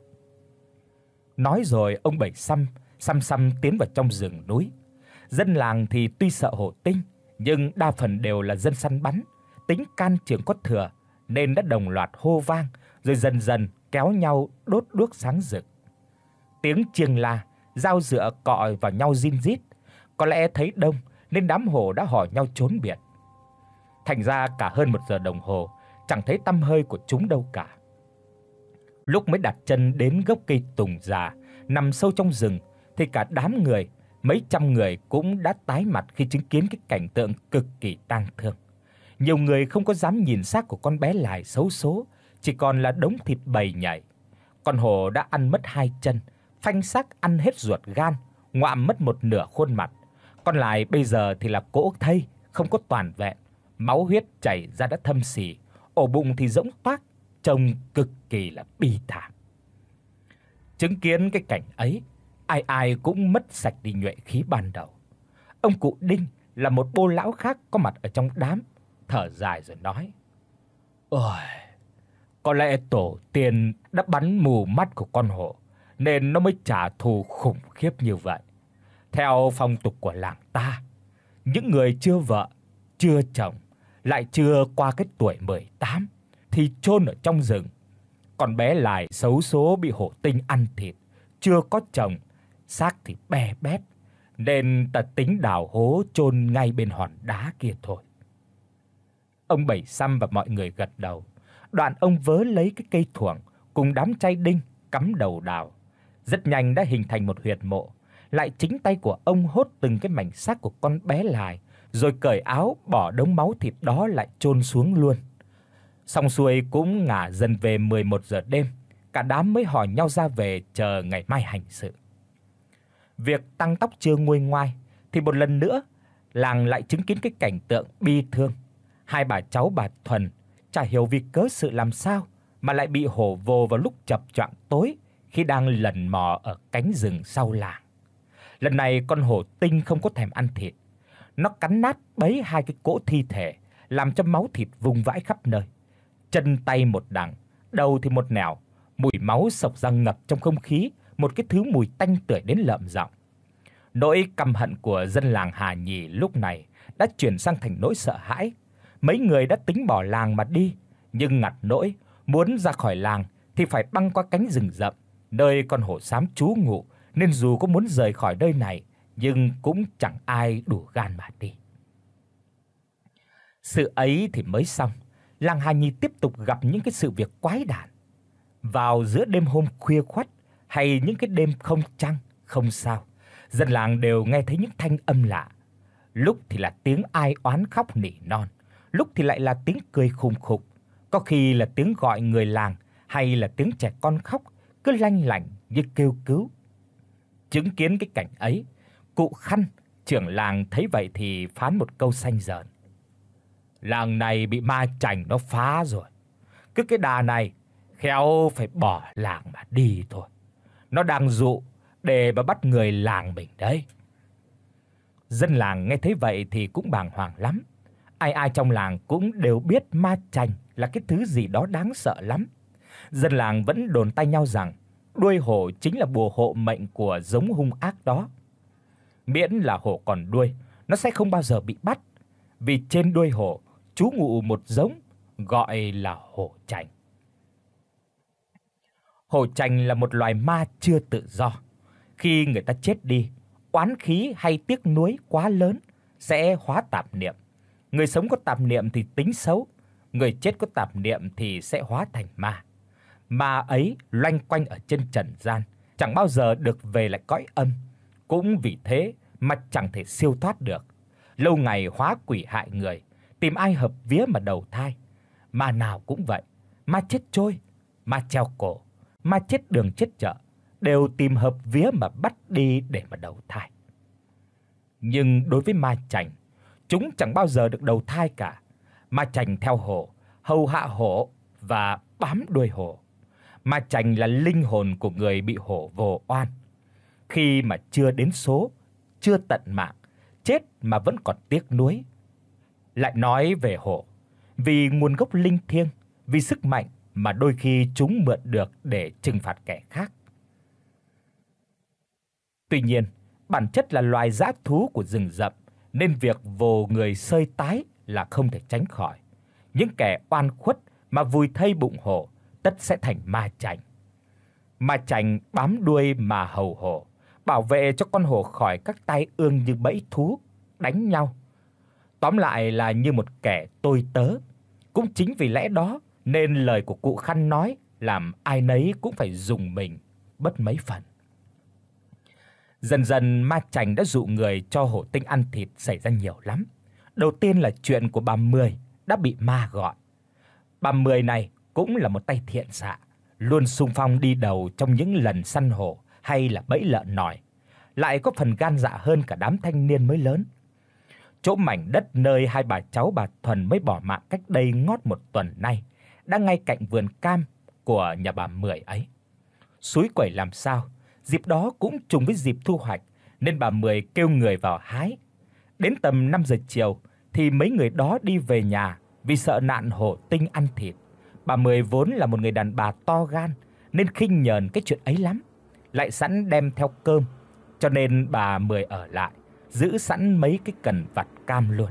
Nói rồi ông Bảy Xăm xăm xăm tiến vào trong rừng núi. Dân làng thì tuy sợ hổ tinh, nhưng đa phần đều là dân săn bắn, tính can trường có thừa nên đã đồng loạt hô vang, rồi dần dần kéo nhau đốt đuốc sáng rực. Tiếng chiêng la, dao dựa cọ vào nhau rin rít, có lẽ thấy đông nên đám hổ đã hò nhau trốn biệt. Thành ra cả hơn một giờ đồng hồ chẳng thấy tăm hơi của chúng đâu cả. Lúc mới đặt chân đến gốc cây tùng già nằm sâu trong rừng thì cả đám người, mấy trăm người cũng đã tái mặt khi chứng kiến cái cảnh tượng cực kỳ tang thương. Nhiều người không có dám nhìn xác của con bé Lài xấu số, chỉ còn là đống thịt bầy nhảy. Con hổ đã ăn mất hai chân, phanh xác ăn hết ruột gan, ngoạm mất một nửa khuôn mặt, còn lại bây giờ thì là cỗ thây, không có toàn vẹn, máu huyết chảy ra đã thâm sỉ, ổ bụng thì rỗng toác, trông cực kỳ là bi thảm. Chứng kiến cái cảnh ấy, ai ai cũng mất sạch đi nhuệ khí ban đầu. Ông cụ Đinh là một bô lão khác có mặt ở trong đám, thở dài rồi nói: "Ôi, có lẽ tổ tiên đã bắn mù mắt của con hổ nên nó mới trả thù khủng khiếp như vậy. Theo phong tục của làng ta, những người chưa vợ, chưa chồng, lại chưa qua cái tuổi mười tám thì chôn ở trong rừng. Còn bé Lài xấu số bị hổ tinh ăn thịt, chưa có chồng, xác thì bè bét, nên ta tính đào hố chôn ngay bên hòn đá kia thôi." Ông Bảy Săm và mọi người gật đầu. Đoạn ông vớ lấy cái cây thuổng cùng đám trai Đinh cắm đầu đào. Rất nhanh đã hình thành một huyệt mộ, lại chính tay của ông hốt từng cái mảnh xác của con bé Lài, rồi cởi áo bỏ đống máu thịt đó lại chôn xuống luôn. Xong xuôi cũng ngả dần về mười một giờ đêm, cả đám mới hò nhau ra về chờ ngày mai hành sự. Việc tăng tóc chưa nguôi ngoai thì một lần nữa làng lại chứng kiến cái cảnh tượng bi thương. Hai bà cháu bà Thuần chả hiểu vì cớ sự làm sao mà lại bị hổ vồ vào lúc chập choạng tối khi đang lần mò ở cánh rừng sau làng. Lần này con hổ tinh không có thèm ăn thịt. Nó cắn nát bấy hai cái cỗ thi thể, làm cho máu thịt vung vãi khắp nơi. Chân tay một đằng, đầu thì một nẻo, mùi máu xộc ra ngập trong không khí, một cái thứ mùi tanh tưởi đến lợm giọng. Nỗi căm hận của dân làng Hà Nhì lúc này đã chuyển sang thành nỗi sợ hãi. Mấy người đã tính bỏ làng mà đi, nhưng ngặt nỗi muốn ra khỏi làng thì phải băng qua cánh rừng rậm nơi con hổ xám trú ngụ, nên dù có muốn rời khỏi nơi này nhưng cũng chẳng ai đủ gan mà đi. Sự ấy thì mới xong, làng Hà Nhì tiếp tục gặp những cái sự việc quái đản. Vào giữa đêm hôm khuya khoắt hay những cái đêm không trăng, không sao, dân làng đều nghe thấy những thanh âm lạ. Lúc thì là tiếng ai oán khóc nỉ non, lúc thì lại là tiếng cười khùng khục, có khi là tiếng gọi người làng hay là tiếng trẻ con khóc cứ lanh lảnh như kêu cứu. Chứng kiến cái cảnh ấy, cụ Khăn, trưởng làng thấy vậy thì phán một câu xanh dờn: "Làng này bị ma chành nó phá rồi. Cứ cái đà này khéo phải bỏ làng mà đi thôi. Nó đang dụ để mà bắt người làng mình đấy." Dân làng nghe thấy vậy thì cũng bàng hoàng lắm. Ai ai trong làng cũng đều biết ma chành là cái thứ gì đó đáng sợ lắm. Dân làng vẫn đồn tai nhau rằng đuôi hổ chính là bùa hộ mệnh của giống hung ác đó. Miễn là hổ còn đuôi, nó sẽ không bao giờ bị bắt, vì trên đuôi hổ trú ngụ một giống gọi là hổ chành. Hổ chành là một loài ma chưa tự do. Khi người ta chết đi, oán khí hay tiếc nuối quá lớn sẽ hóa tạp niệm. Người sống có tạp niệm thì tính xấu, người chết có tạp niệm thì sẽ hóa thành ma. Ma ấy loanh quanh ở trên trần gian, chẳng bao giờ được về lại cõi âm, cũng vì thế mà chẳng thể siêu thoát được. Lâu ngày hóa quỷ hại người, tìm ai hợp vía mà đầu thai. Ma nào cũng vậy, ma chết trôi, ma treo cổ, ma chết đường chết chợ, đều tìm hợp vía mà bắt đi để mà đầu thai. Nhưng đối với ma chành, chúng chẳng bao giờ được đầu thai cả. Ma chành theo hổ, hầu hạ hổ và bám đuôi hổ. Ma chành là linh hồn của người bị hổ vồ oan. Khi mà chưa đến số, chưa tận mạng, chết mà vẫn còn tiếc nuối. Lại nói về hổ, vì nguồn gốc linh thiêng, vì sức mạnh mà đôi khi chúng mượn được để trừng phạt kẻ khác. Tuy nhiên, bản chất là loài dã thú của rừng rậm, nên việc vồ người sơi tái là không thể tránh khỏi. Những kẻ oan khuất mà vùi thây bụng hổ tất sẽ thành ma chành. Ma chành bám đuôi mà hầu hổ, bảo vệ cho con hổ khỏi các tai ương như bẫy thú, đánh nhau. Tóm lại là như một kẻ tôi tớ. Cũng chính vì lẽ đó nên lời của cụ Khăn nói làm ai nấy cũng phải dùng mình bất mấy phần. Dần dần ma chành đã dụ người cho hổ tinh ăn thịt xảy ra nhiều lắm. Đầu tiên là chuyện của bà Mười đã bị ma gọi. Bà Mười này cũng là một tay thiện xạ, luôn xung phong đi đầu trong những lần săn hổ hay là bẫy lợn nòi. lại có phần gan dạ hơn cả đám thanh niên mới lớn. Chỗ mảnh đất nơi hai bà cháu bà Thuần mới bỏ mạng cách đây ngót một tuần nay, đang ngay cạnh vườn cam của nhà bà Mười ấy. Suối quẩy làm sao, dịp đó cũng trùng với dịp thu hoạch nên bà Mười kêu người vào hái. Đến tầm năm giờ chiều thì mấy người đó đi về nhà vì sợ nạn hổ tinh ăn thịt. Bà Mười vốn là một người đàn bà to gan nên khinh nhờn cái chuyện ấy lắm, lại sẵn đem theo cơm, cho nên bà Mười ở lại giữ sẵn mấy cái cần vặt cam luôn.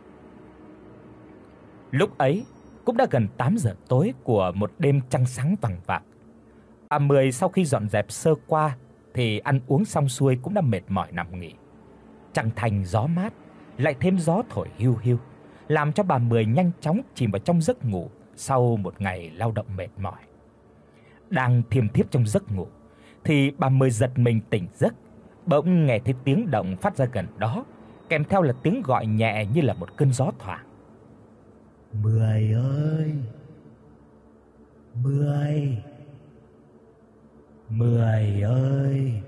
Lúc ấy cũng đã gần tám giờ tối của một đêm trăng sáng vằng vặc. Bà Mười sau khi dọn dẹp sơ qua thì ăn uống xong xuôi cũng đã mệt mỏi nằm nghỉ. Trăng thanh gió mát, lại thêm gió thổi hiu hiu, làm cho bà Mười nhanh chóng chìm vào trong giấc ngủ sau một ngày lao động mệt mỏi. Đang thiêm thiếp trong giấc ngủ thì bà Mười giật mình tỉnh giấc, bỗng nghe thấy tiếng động phát ra gần đó, kèm theo là tiếng gọi nhẹ như là một cơn gió thoảng. Mười ơi! Mười! Mười ơi!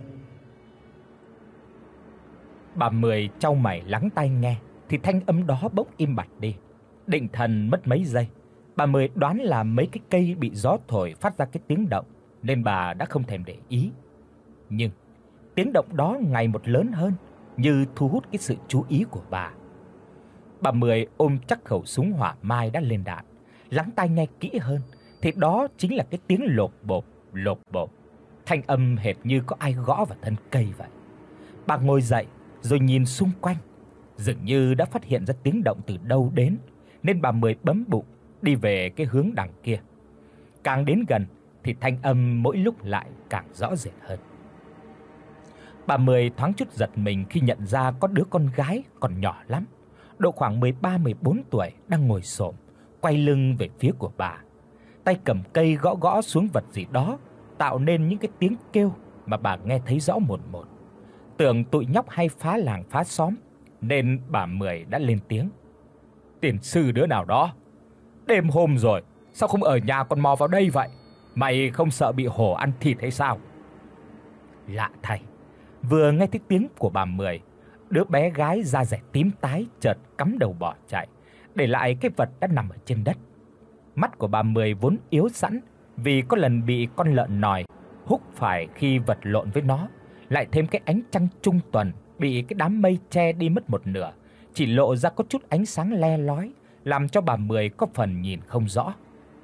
Bà Mười chau mày lắng tai nghe thì thanh âm đó bỗng im bặt đi. Định thần mất mấy giây, bà Mười đoán là mấy cái cây bị gió thổi phát ra cái tiếng động nên bà đã không thèm để ý. Nhưng tiếng động đó ngày một lớn hơn, như thu hút cái sự chú ý của bà. Bà Mười ôm chắc khẩu súng hỏa mai đã lên đạn, lắng tai nghe kỹ hơn thì đó chính là cái tiếng lộp bộp, lộp bộp, thanh âm hệt như có ai gõ vào thân cây vậy. Bà ngồi dậy rồi nhìn xung quanh, dường như đã phát hiện ra tiếng động từ đâu đến, nên bà Mười bấm bụng đi về cái hướng đằng kia. Càng đến gần thì thanh âm mỗi lúc lại càng rõ rệt hơn. Bà Mười thoáng chút giật mình khi nhận ra có đứa con gái còn nhỏ lắm, độ khoảng mười ba mười bốn tuổi, đang ngồi xổm, quay lưng về phía của bà, tay cầm cây gõ gõ xuống vật gì đó, tạo nên những cái tiếng kêu mà bà nghe thấy rõ mồn một. Tưởng tụi nhóc hay phá làng phá xóm nên bà Mười đã lên tiếng. Tiền sư đứa nào đó, đêm hôm rồi, sao không ở nhà còn mò vào đây vậy? Mày không sợ bị hổ ăn thịt hay sao? Lạ thay, vừa nghe thấy tiếng của bà Mười, đứa bé gái da dẻ tím tái chợt cắm đầu bỏ chạy, để lại cái vật đã nằm ở trên đất. Mắt của bà Mười vốn yếu sẵn vì có lần bị con lợn nòi húc phải khi vật lộn với nó, lại thêm cái ánh trăng trung tuần bị cái đám mây che đi mất một nửa, chỉ lộ ra có chút ánh sáng le lói, làm cho bà Mười có phần nhìn không rõ.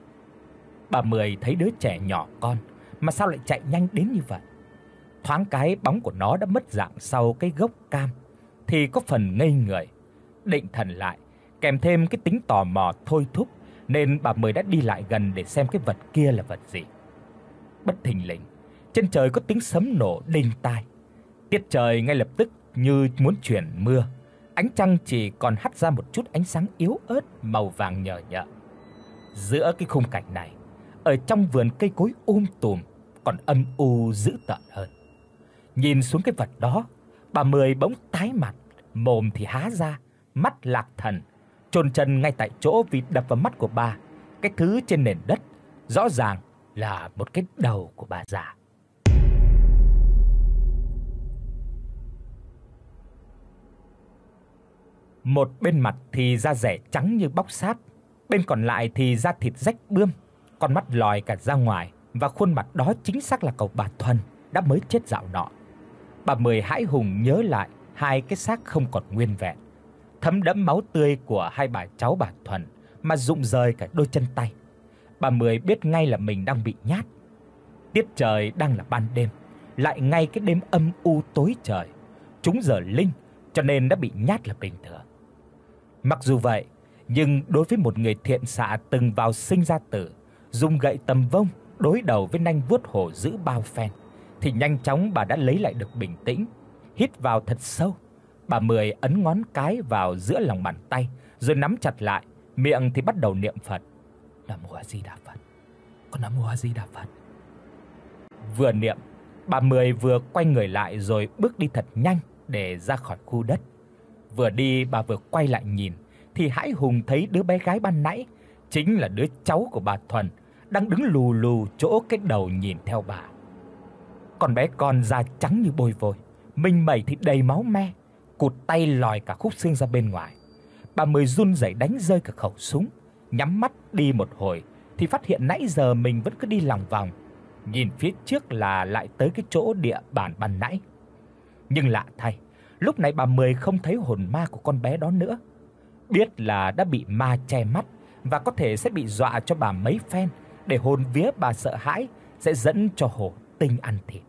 Bà Mười thấy đứa trẻ nhỏ con mà sao lại chạy nhanh đến như vậy. Thoáng cái bóng của nó đã mất dạng sau cái gốc cam thì có phần ngây người. Định thần lại, kèm thêm cái tính tò mò thôi thúc, nên bà Mười đã đi lại gần để xem cái vật kia là vật gì. Bất thình lình, trên trời có tiếng sấm nổ đinh tai. Tiết trời ngay lập tức như muốn chuyển mưa. Ánh trăng chỉ còn hắt ra một chút ánh sáng yếu ớt màu vàng nhờ nhợ. Giữa cái khung cảnh này, ở trong vườn cây cối um tùm còn âm u dữ tợn hơn. Nhìn xuống cái vật đó, bà Mười bỗng tái mặt, mồm thì há ra, mắt lạc thần, chôn chân ngay tại chỗ vì đập vào mắt của bà cái thứ trên nền đất rõ ràng là một cái đầu của bà già. Một bên mặt thì da dẻ trắng như bóc sáp, bên còn lại thì da thịt rách bươm, con mắt lòi cả ra ngoài, và khuôn mặt đó chính xác là cậu bà Thuần đã mới chết dạo nọ. Bà Mười hãi hùng nhớ lại hai cái xác không còn nguyên vẹn, thấm đẫm máu tươi của hai bà cháu bà Thuần mà rụng rời cả đôi chân tay. Bà Mười biết ngay là mình đang bị nhát. Tiết trời đang là ban đêm, lại ngay cái đêm âm u tối trời, trúng giờ linh, cho nên đã bị nhát là bình thường. Mặc dù vậy, nhưng đối với một người thiện xạ từng vào sinh ra tử, dùng gậy tầm vông đối đầu với nanh vuốt hổ dữ bao phen, thì nhanh chóng bà đã lấy lại được bình tĩnh, hít vào thật sâu. Bà Mười ấn ngón cái vào giữa lòng bàn tay, rồi nắm chặt lại, miệng thì bắt đầu niệm Phật. Nam Mô A Di Đà Phật. Con Nam Mô A Di Đà Phật. Vừa niệm, bà Mười vừa quay người lại rồi bước đi thật nhanh để ra khỏi khu đất. Vừa đi bà vừa quay lại nhìn thì hãi hùng thấy đứa bé gái ban nãy chính là đứa cháu của bà Thuần đang đứng lù lù chỗ cái đầu nhìn theo bà. Con bé con da trắng như bôi vôi, mình mẩy thì đầy máu me, cụt tay lòi cả khúc xương ra bên ngoài. Bà Mười run rẩy đánh rơi cả khẩu súng, nhắm mắt đi một hồi thì phát hiện nãy giờ mình vẫn cứ đi lòng vòng, nhìn phía trước là lại tới cái chỗ địa bàn ban nãy. Nhưng lạ thay, lúc này bà Mười không thấy hồn ma của con bé đó nữa. Biết là đã bị ma che mắt và có thể sẽ bị dọa cho bà mấy phen để hồn vía bà sợ hãi sẽ dẫn cho hổ tinh ăn thịt.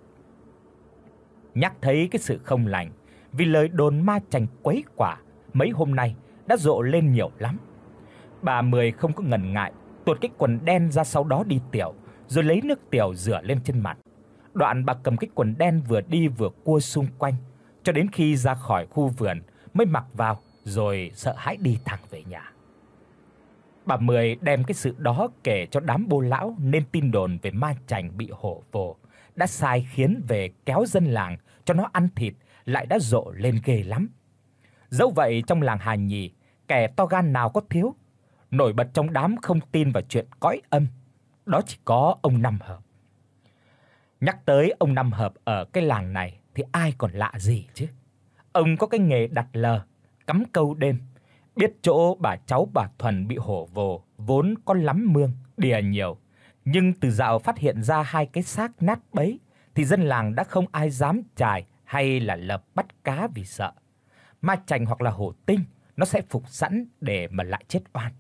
Nhắc thấy cái sự không lành vì lời đồn ma chành quấy quả mấy hôm nay đã rộ lên nhiều lắm. Bà Mười không có ngần ngại tuột cái quần đen ra, sau đó đi tiểu, rồi lấy nước tiểu rửa lên trên mặt. Đoạn bà cầm cái quần đen vừa đi vừa cua xung quanh cho đến khi ra khỏi khu vườn mới mặc vào, rồi sợ hãi đi thẳng về nhà. Bà Mười đem cái sự đó kể cho đám bô lão, nên tin đồn về ma chành bị hổ vồ đã sai khiến về kéo dân làng cho nó ăn thịt lại đã rộ lên ghê lắm. Dẫu vậy trong làng Hà Nhì, kẻ to gan nào có thiếu. Nổi bật trong đám không tin vào chuyện cõi âm, đó chỉ có ông Năm Hợp. Nhắc tới ông Năm Hợp ở cái làng này thì ai còn lạ gì chứ. Ông có cái nghề đặt lờ, cắm câu đêm, biết chỗ bà cháu bà Thuần bị hổ vồ vốn có lắm mương, đìa nhiều, nhưng từ dạo phát hiện ra hai cái xác nát bấy thì dân làng đã không ai dám chài hay là lập bắt cá vì sợ ma chành hoặc là hổ tinh nó sẽ phục sẵn để mà lại chết oan.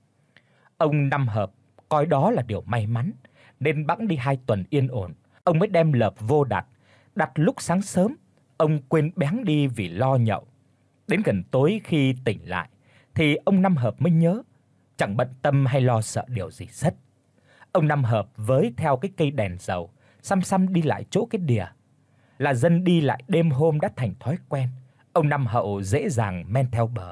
Ông Năm Hợp coi đó là điều may mắn nên bẵng đi hai tuần yên ổn, ông mới đem lợp vô đặt. Đặt lúc sáng sớm, ông quên béng đi vì lo nhậu. Đến gần tối khi tỉnh lại thì ông Năm Hợp mới nhớ, chẳng bận tâm hay lo sợ điều gì hết. Ông Năm Hợp với theo cái cây đèn dầu, xăm xăm đi lại chỗ cái đìa. Là dân đi lại đêm hôm đã thành thói quen, ông Năm Hậu dễ dàng men theo bờ.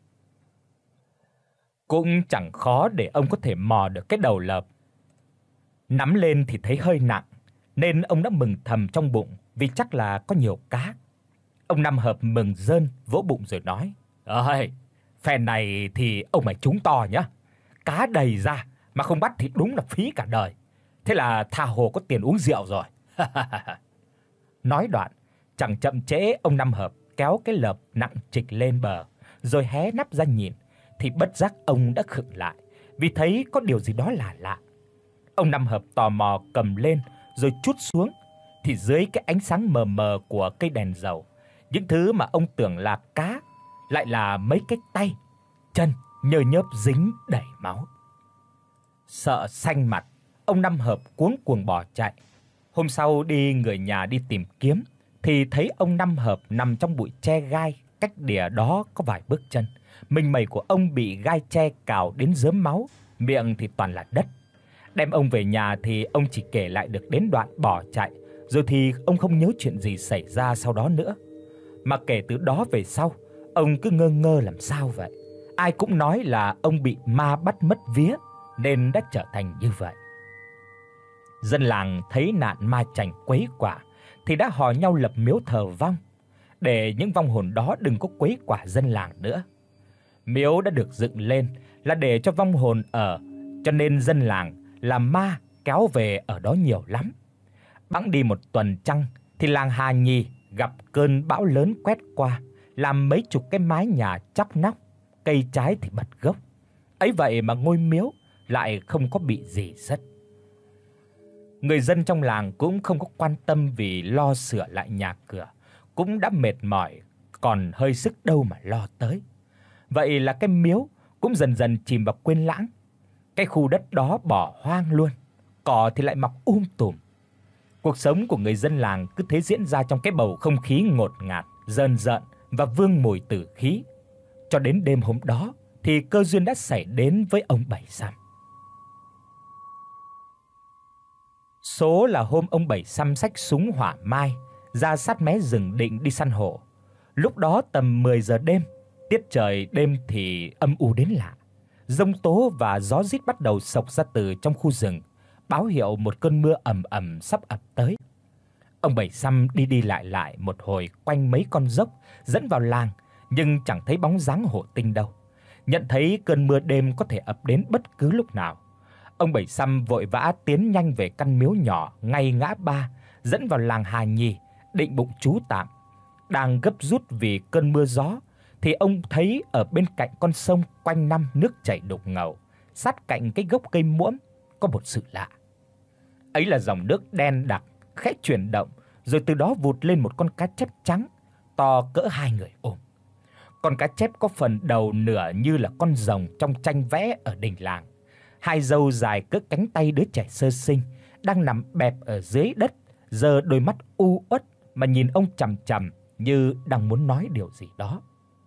Cũng chẳng khó để ông có thể mò được cái đầu lợp. Nắm lên thì thấy hơi nặng, nên ông đã mừng thầm trong bụng vì chắc là có nhiều cá. Ông Năm Hợp mừng rơn vỗ bụng rồi nói: "Ơi, phen này thì ông mày trúng to nhá. Cá đầy ra mà không bắt thì đúng là phí cả đời. Thế là tha hồ có tiền uống rượu rồi." Nói đoạn, chẳng chậm trễ, ông Năm Hợp kéo cái lợp nặng trịch lên bờ, rồi hé nắp ra nhìn thì bất giác ông đã khựng lại vì thấy có điều gì đó lạ lạ. Ông Năm Hợp tò mò cầm lên rồi trút xuống thì dưới cái ánh sáng mờ mờ của cây đèn dầu, những thứ mà ông tưởng là cá lại là mấy cái tay, chân nhơ nhớp dính đầy máu. Sợ xanh mặt, ông Năm Hợp cuống cuồng bỏ chạy. Hôm sau đi người nhà đi tìm kiếm thì thấy ông Năm Hợp nằm trong bụi tre gai cách đìa đó có vài bước chân. Mình mẩy của ông bị gai tre cào đến rớm máu, miệng thì toàn là đất. Đem ông về nhà thì ông chỉ kể lại được đến đoạn bỏ chạy, rồi thì ông không nhớ chuyện gì xảy ra sau đó nữa. Mà kể từ đó về sau, ông cứ ngơ ngơ làm sao vậy. Ai cũng nói là ông bị ma bắt mất vía nên đã trở thành như vậy. Dân làng thấy nạn ma chành quấy quả thì đã hò nhau lập miếu thờ vong để những vong hồn đó đừng có quấy quả dân làng nữa. Miếu đã được dựng lên là để cho vong hồn ở, cho nên dân làng làm ma kéo về ở đó nhiều lắm. Bẵng đi một tuần trăng thì làng Hà Nhì gặp cơn bão lớn quét qua, làm mấy chục cái mái nhà chóc nóc, cây trái thì bật gốc. Ấy vậy mà ngôi miếu lại không có bị gì rớt. Người dân trong làng cũng không có quan tâm vì lo sửa lại nhà cửa, cũng đã mệt mỏi, còn hơi sức đâu mà lo tới. Vậy là cái miếu cũng dần dần chìm vào quên lãng. Cái khu đất đó bỏ hoang luôn, cỏ thì lại mọc um tùm. Cuộc sống của người dân làng cứ thế diễn ra trong cái bầu không khí ngột ngạt, rờn rợn và vương mùi tử khí. Cho đến đêm hôm đó thì cơ duyên đã xảy đến với ông Bảy Săm. Số là hôm ông Bảy Săm xách súng hỏa mai ra sát mé rừng định đi săn hổ. Lúc đó tầm mười giờ đêm, tiết trời đêm thì âm u đến lạ. Giông tố và gió rít bắt đầu xộc ra từ trong khu rừng, báo hiệu một cơn mưa ầm ầm sắp ập tới. Ông Bảy Săm đi đi lại lại một hồi quanh mấy con dốc dẫn vào làng, nhưng chẳng thấy bóng dáng hổ tinh đâu. Nhận thấy cơn mưa đêm có thể ập đến bất cứ lúc nào, ông Bảy Săm vội vã tiến nhanh về căn miếu nhỏ ngay ngã ba dẫn vào làng Hà Nhì, định bụng trú tạm. Đang gấp rút vì cơn mưa gió thì ông thấy ở bên cạnh con sông quanh năm nước chảy đục ngầu, sát cạnh cái gốc cây muỗng có một sự lạ. Ấy là dòng nước đen đặc khẽ chuyển động, rồi từ đó vụt lên một con cá chép trắng to cỡ hai người ôm. Con cá chép có phần đầu nửa như là con rồng trong tranh vẽ ở đình làng, hai râu dài cỡ cánh tay đứa trẻ sơ sinh, đang nằm bẹp ở dưới đất, giơ đôi mắt u uất mà nhìn ông chằm chằm như đang muốn nói điều gì đó.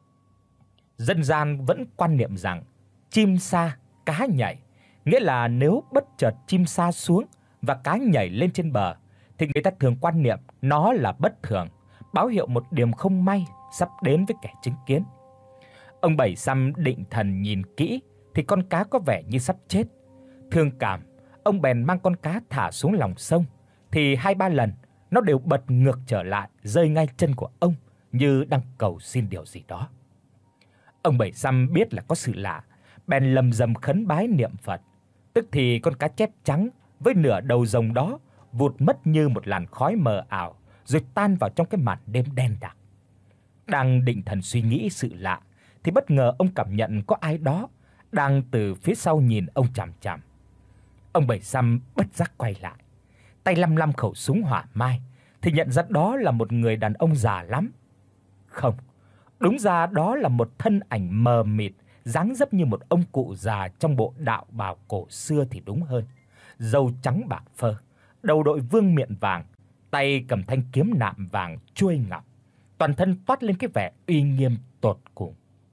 Dân gian vẫn quan niệm rằng chim sa cá nhảy, nghĩa là nếu bất chợt chim sa xuống và cá nhảy lên trên bờ thì người ta thường quan niệm nó là bất thường, báo hiệu một điểm không may sắp đến với kẻ chứng kiến. Ông Bảy Săm định thần nhìn kỹ thì con cá có vẻ như sắp chết. Thương cảm, ông bèn mang con cá thả xuống lòng sông, thì hai ba lần nó đều bật ngược trở lại, rơi ngay chân của ông như đang cầu xin điều gì đó. Ông Bảy Săm biết là có sự lạ, bèn lầm rầm khấn bái niệm Phật. Tức thì con cá chép trắng với nửa đầu rồng đó vụt mất như một làn khói mờ ảo, rồi tan vào trong cái màn đêm đen đặc. Đang định thần suy nghĩ sự lạ thì bất ngờ ông cảm nhận có ai đó đang từ phía sau nhìn ông chằm chằm. Ông Bảy Săm bất giác quay lại, tay lăm lăm khẩu súng hỏa mai thì nhận ra đó là một người đàn ông già lắm. Không, đúng ra đó là một thân ảnh mờ mịt, dáng dấp như một ông cụ già trong bộ đạo bào cổ xưa thì đúng hơn. Râu trắng bạc phơ, đầu đội vương miện vàng, tay cầm thanh kiếm nạm vàng chuôi ngọc, toàn thân toát lên cái vẻ uy nghiêm tột cùng.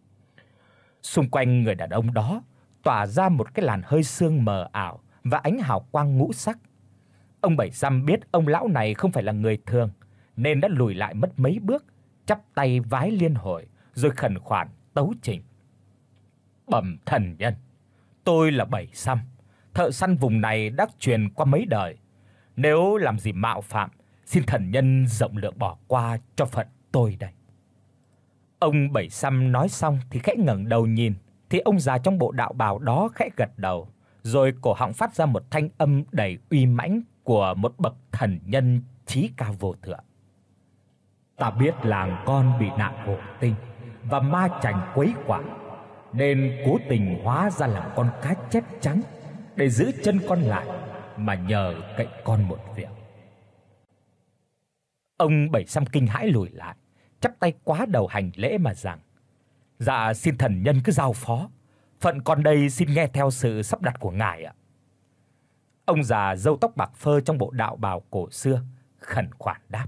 Xung quanh người đàn ông đó tỏa ra một cái làn hơi sương mờ ảo và ánh hào quang ngũ sắc. Ông Bảy Săm biết ông lão này không phải là người thường, nên đã lùi lại mất mấy bước, chắp tay vái liên hồi rồi khẩn khoản tấu trình. Bẩm thần nhân, tôi là Bảy Săm, thợ săn vùng này đã truyền qua mấy đời. Nếu làm gì mạo phạm, xin thần nhân rộng lượng bỏ qua cho phận tôi đây. Ông Bảy Săm nói xong thì khẽ ngẩng đầu nhìn, thì ông già trong bộ đạo bào đó khẽ gật đầu, rồi cổ họng phát ra một thanh âm đầy uy mãnh của một bậc thần nhân trí cao vô thượng. Ta biết làng con bị nạn hổ tinh và ma chành quấy quả, nên cố tình hóa ra làm con cá chép trắng để giữ chân con lại, mà nhờ cậy con một việc. Ông Bảy Săm kinh hãi lùi lại, chắp tay quá đầu hành lễ mà rằng: Dạ xin thần nhân cứ giao phó, phận con đây xin nghe theo sự sắp đặt của ngài ạ. Ông già râu tóc bạc phơ trong bộ đạo bào cổ xưa khẩn khoản đáp: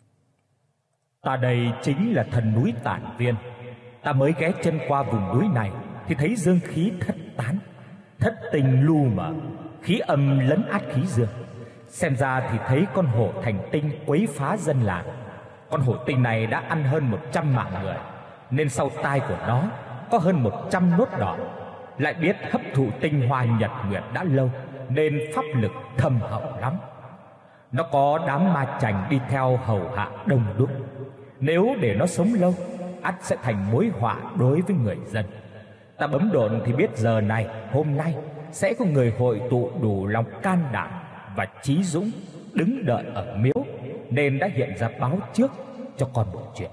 Ta đây chính là thần núi Tản Viên. Ta mới ghé chân qua vùng núi này thì thấy dương khí thất tán, thất tinh lu mờ, khí âm lấn át khí dương. Xem ra thì thấy con hổ thành tinh quấy phá dân làng. Con hổ tinh này đã ăn hơn một trăm mạng người, nên sau tai của nó có hơn một trăm nốt đỏ. Lại biết hấp thụ tinh hoa nhật nguyệt đã lâu, nên pháp lực thâm hậu lắm. Nó có đám ma chành đi theo hầu hạ đông đúc. Nếu để nó sống lâu, ắt sẽ thành mối họa đối với người dân. Ta bấm độn thì biết giờ này, hôm nay sẽ có người hội tụ đủ lòng can đảm và chí dũng đứng đợi ở miếu, nên đã hiện ra báo trước cho con một chuyện.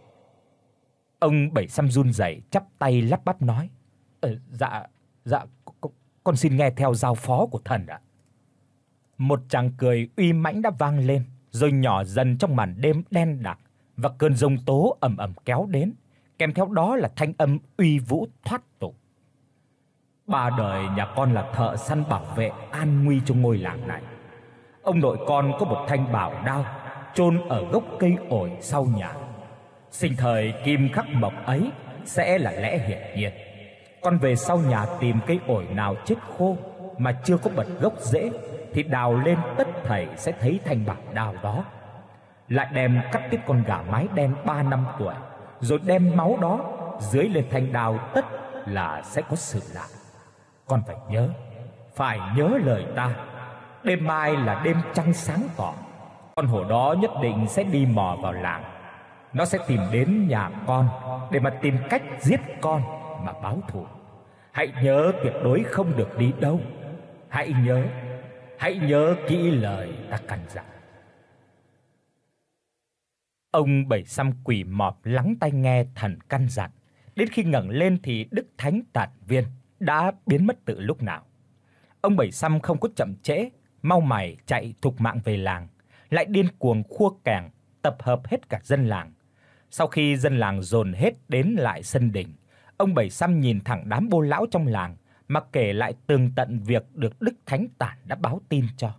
Ông Bảy Săm run rẩy chắp tay lắp bắp nói: ờ, Dạ, dạ, con, con xin nghe theo giao phó của thần ạ. Một tràng cười uy mãnh đã vang lên, rồi nhỏ dần trong màn đêm đen đặc, và cơn giông tố ầm ầm kéo đến, kèm theo đó là thanh âm uy vũ thoát tục. Ba đời nhà con là thợ săn bảo vệ an nguy cho ngôi làng này. Ông nội con có một thanh bảo đao chôn ở gốc cây ổi sau nhà. Sinh thời kim khắc mộc ấy sẽ là lẽ hiển nhiên. Con về sau nhà tìm cây ổi nào chết khô mà chưa có bật gốc rễ thì đào lên, tất thảy sẽ thấy thanh bảo đao đó. Lại đem cắt tiết con gà mái đen ba năm tuổi, rồi đem máu đó dưới lên thanh đao, tất là sẽ có sự lạ. Con phải nhớ, phải nhớ lời ta. Đêm mai là đêm trăng sáng tỏ, con hổ đó nhất định sẽ đi mò vào làng. Nó sẽ tìm đến nhà con để mà tìm cách giết con mà báo thù. Hãy nhớ tuyệt đối không được đi đâu. Hãy nhớ, hãy nhớ kỹ lời ta căn dặn. Ông Bảy Xăm quỳ mọp lắng tai nghe thần căn dặn, đến khi ngẩng lên thì Đức Thánh Tản Viên đã biến mất từ lúc nào. Ông Bảy Xăm không có chậm trễ, mau mải chạy thục mạng về làng, lại điên cuồng khua kèn, tập hợp hết cả dân làng. Sau khi dân làng dồn hết đến lại sân đình, ông Bảy Xăm nhìn thẳng đám bô lão trong làng mà kể lại tường tận việc được Đức Thánh Tản đã báo tin cho.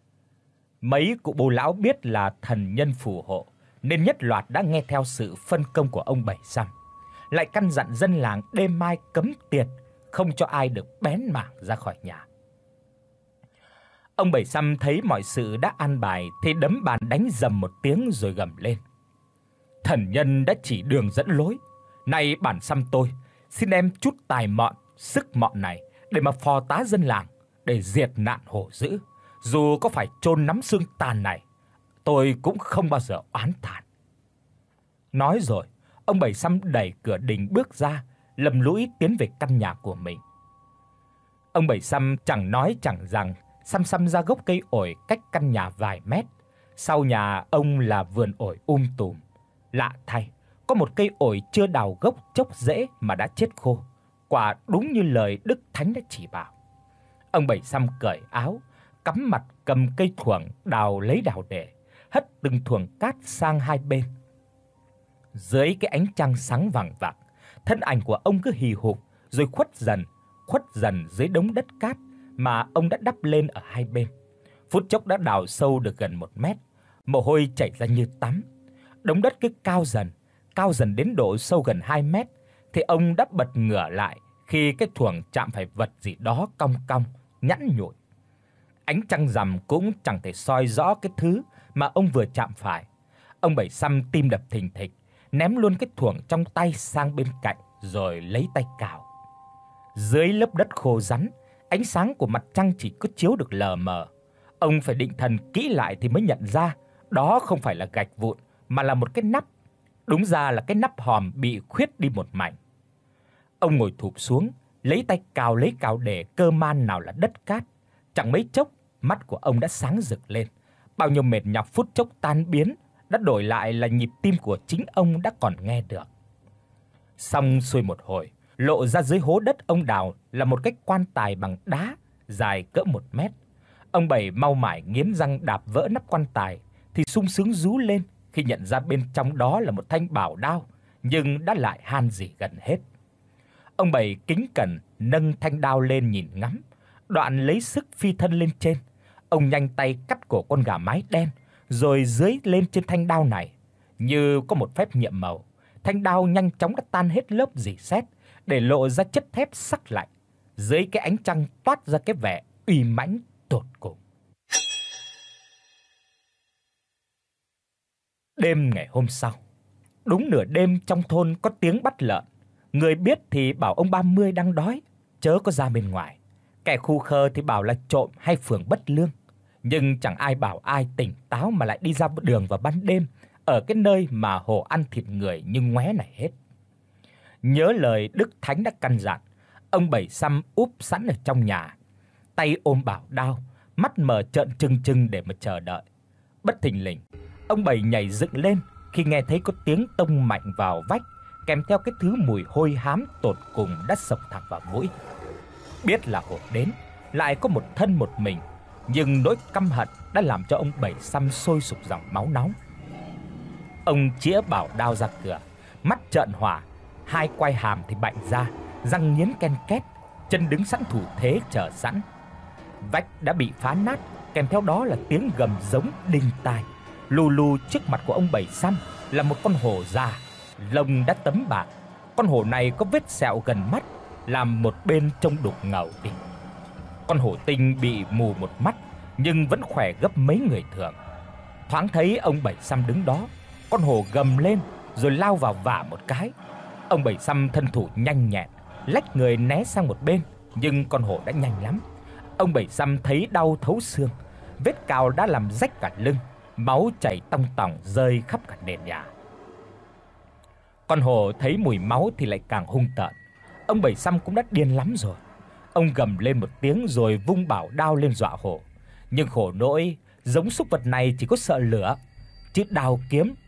Mấy cụ bô lão biết là thần nhân phù hộ nên nhất loạt đã nghe theo sự phân công của ông Bảy Xăm, lại căn dặn dân làng đêm mai cấm tiệt, không cho ai được bén mảng ra khỏi nhà. Ông Bảy Xăm thấy mọi sự đã an bài thì đấm bàn đánh rầm một tiếng rồi gầm lên: "Thần nhân đã chỉ đường dẫn lối, nay bản Xăm tôi xin em chút tài mọn, sức mọn này để mà phò tá dân làng, để diệt nạn hổ dữ. Dù có phải chôn nắm xương tàn này, tôi cũng không bao giờ oán thản." Nói rồi, ông Bảy Xăm đẩy cửa đình bước ra, lầm lũi tiến về căn nhà của mình. Ông Bảy Xăm chẳng nói chẳng rằng, xăm xăm ra gốc cây ổi cách căn nhà vài mét. Sau nhà ông là vườn ổi um tùm. Lạ thay, có một cây ổi chưa đào gốc chốc rễ mà đã chết khô. Quả đúng như lời Đức Thánh đã chỉ bảo. Ông Bảy Xăm cởi áo, cắm mặt cầm cây thuồng đào lấy đào để, hất từng thuồng cát sang hai bên. Dưới cái ánh trăng sáng vàng vặc, thân ảnh của ông cứ hì hục rồi khuất dần, khuất dần dưới đống đất cát mà ông đã đắp lên ở hai bên. Phút chốc đã đào sâu được gần một mét, mồ hôi chảy ra như tắm. Đống đất cứ cao dần, cao dần đến độ sâu gần hai mét thì ông đã bật ngửa lại khi cái thuồng chạm phải vật gì đó cong cong, nhẵn nhụi. Ánh trăng rằm cũng chẳng thể soi rõ cái thứ mà ông vừa chạm phải. Ông Bảy Xăm tim đập thình thịch, ném luôn cái thuồng trong tay sang bên cạnh rồi lấy tay cào. Dưới lớp đất khô rắn, ánh sáng của mặt trăng chỉ có chiếu được lờ mờ. Ông phải định thần kỹ lại thì mới nhận ra đó không phải là gạch vụn mà là một cái nắp. Đúng ra là cái nắp hòm bị khuyết đi một mảnh. Ông ngồi thụp xuống, lấy tay cào lấy cào để cơ man nào là đất cát. Chẳng mấy chốc, mắt của ông đã sáng rực lên. Bao nhiêu mệt nhọc phút chốc tan biến, đã đổi lại là nhịp tim của chính ông đã còn nghe được. Xong xuôi một hồi, lộ ra dưới hố đất ông đào là một cái quan tài bằng đá dài cỡ một mét. Ông Bảy mau mải nghiến răng đạp vỡ nắp quan tài thì sung sướng rú lên khi nhận ra bên trong đó là một thanh bảo đao, nhưng đã lại han rỉ gần hết. Ông Bảy kính cẩn nâng thanh đao lên nhìn ngắm, đoạn lấy sức phi thân lên trên. Ông nhanh tay cắt cổ con gà mái đen, rồi dưới lên trên thanh đao này. Như có một phép nhiệm màu, thanh đao nhanh chóng đã tan hết lớp rỉ sét, để lộ ra chất thép sắc lạnh. Dưới cái ánh trăng toát ra cái vẻ uy mãnh tột cùng. Đêm ngày hôm sau, đúng nửa đêm trong thôn có tiếng bắt lợn. Người biết thì bảo ông ba mươi đang đói, chớ có ra bên ngoài. Kẻ khu khờ thì bảo là trộm hay phường bất lương. Nhưng chẳng ai bảo ai tỉnh táo mà lại đi ra đường vào ban đêm ở cái nơi mà hổ ăn thịt người như ngoé này hết. Nhớ lời Đức Thánh đã căn dặn, ông Bảy Xăm úp sẵn ở trong nhà, tay ôm bảo đao, mắt mở trợn trừng trừng để mà chờ đợi. Bất thình lình, ông Bảy nhảy dựng lên khi nghe thấy có tiếng tông mạnh vào vách, kèm theo cái thứ mùi hôi hám tột cùng đã xộc thẳng vào mũi. Biết là hổ đến, lại có một thân một mình, nhưng nỗi căm hận đã làm cho ông Bảy Xăm sôi sục dòng máu nóng. Ông chĩa bảo đao ra cửa, mắt trợn hỏa, hai quai hàm thì bạnh ra, răng nghiến ken két, chân đứng sẵn thủ thế chờ sẵn. Vách đã bị phá nát, kèm theo đó là tiếng gầm giống đinh tai. Lù lù trước mặt của ông Bảy Xăm là một con hổ già, lông đã tấm bạc. Con hổ này có vết sẹo gần mắt, làm một bên trông đục ngầu đi. Con hổ tinh bị mù một mắt, nhưng vẫn khỏe gấp mấy người thường. Thoáng thấy ông Bảy Xăm đứng đó, con hổ gầm lên rồi lao vào vả một cái. Ông Bảy Xăm thân thủ nhanh nhẹn, lách người né sang một bên, nhưng con hổ đã nhanh lắm. Ông Bảy Xăm thấy đau thấu xương, vết cào đã làm rách cả lưng, máu chảy tong tỏng rơi khắp cả nền nhà. Con hổ thấy mùi máu thì lại càng hung tợn. Ông Bảy Xăm cũng đã điên lắm rồi. Ông gầm lên một tiếng rồi vung bảo đao lên dọa hổ. Nhưng khổ nỗi, giống súc vật này chỉ có sợ lửa, chứ đao kiếm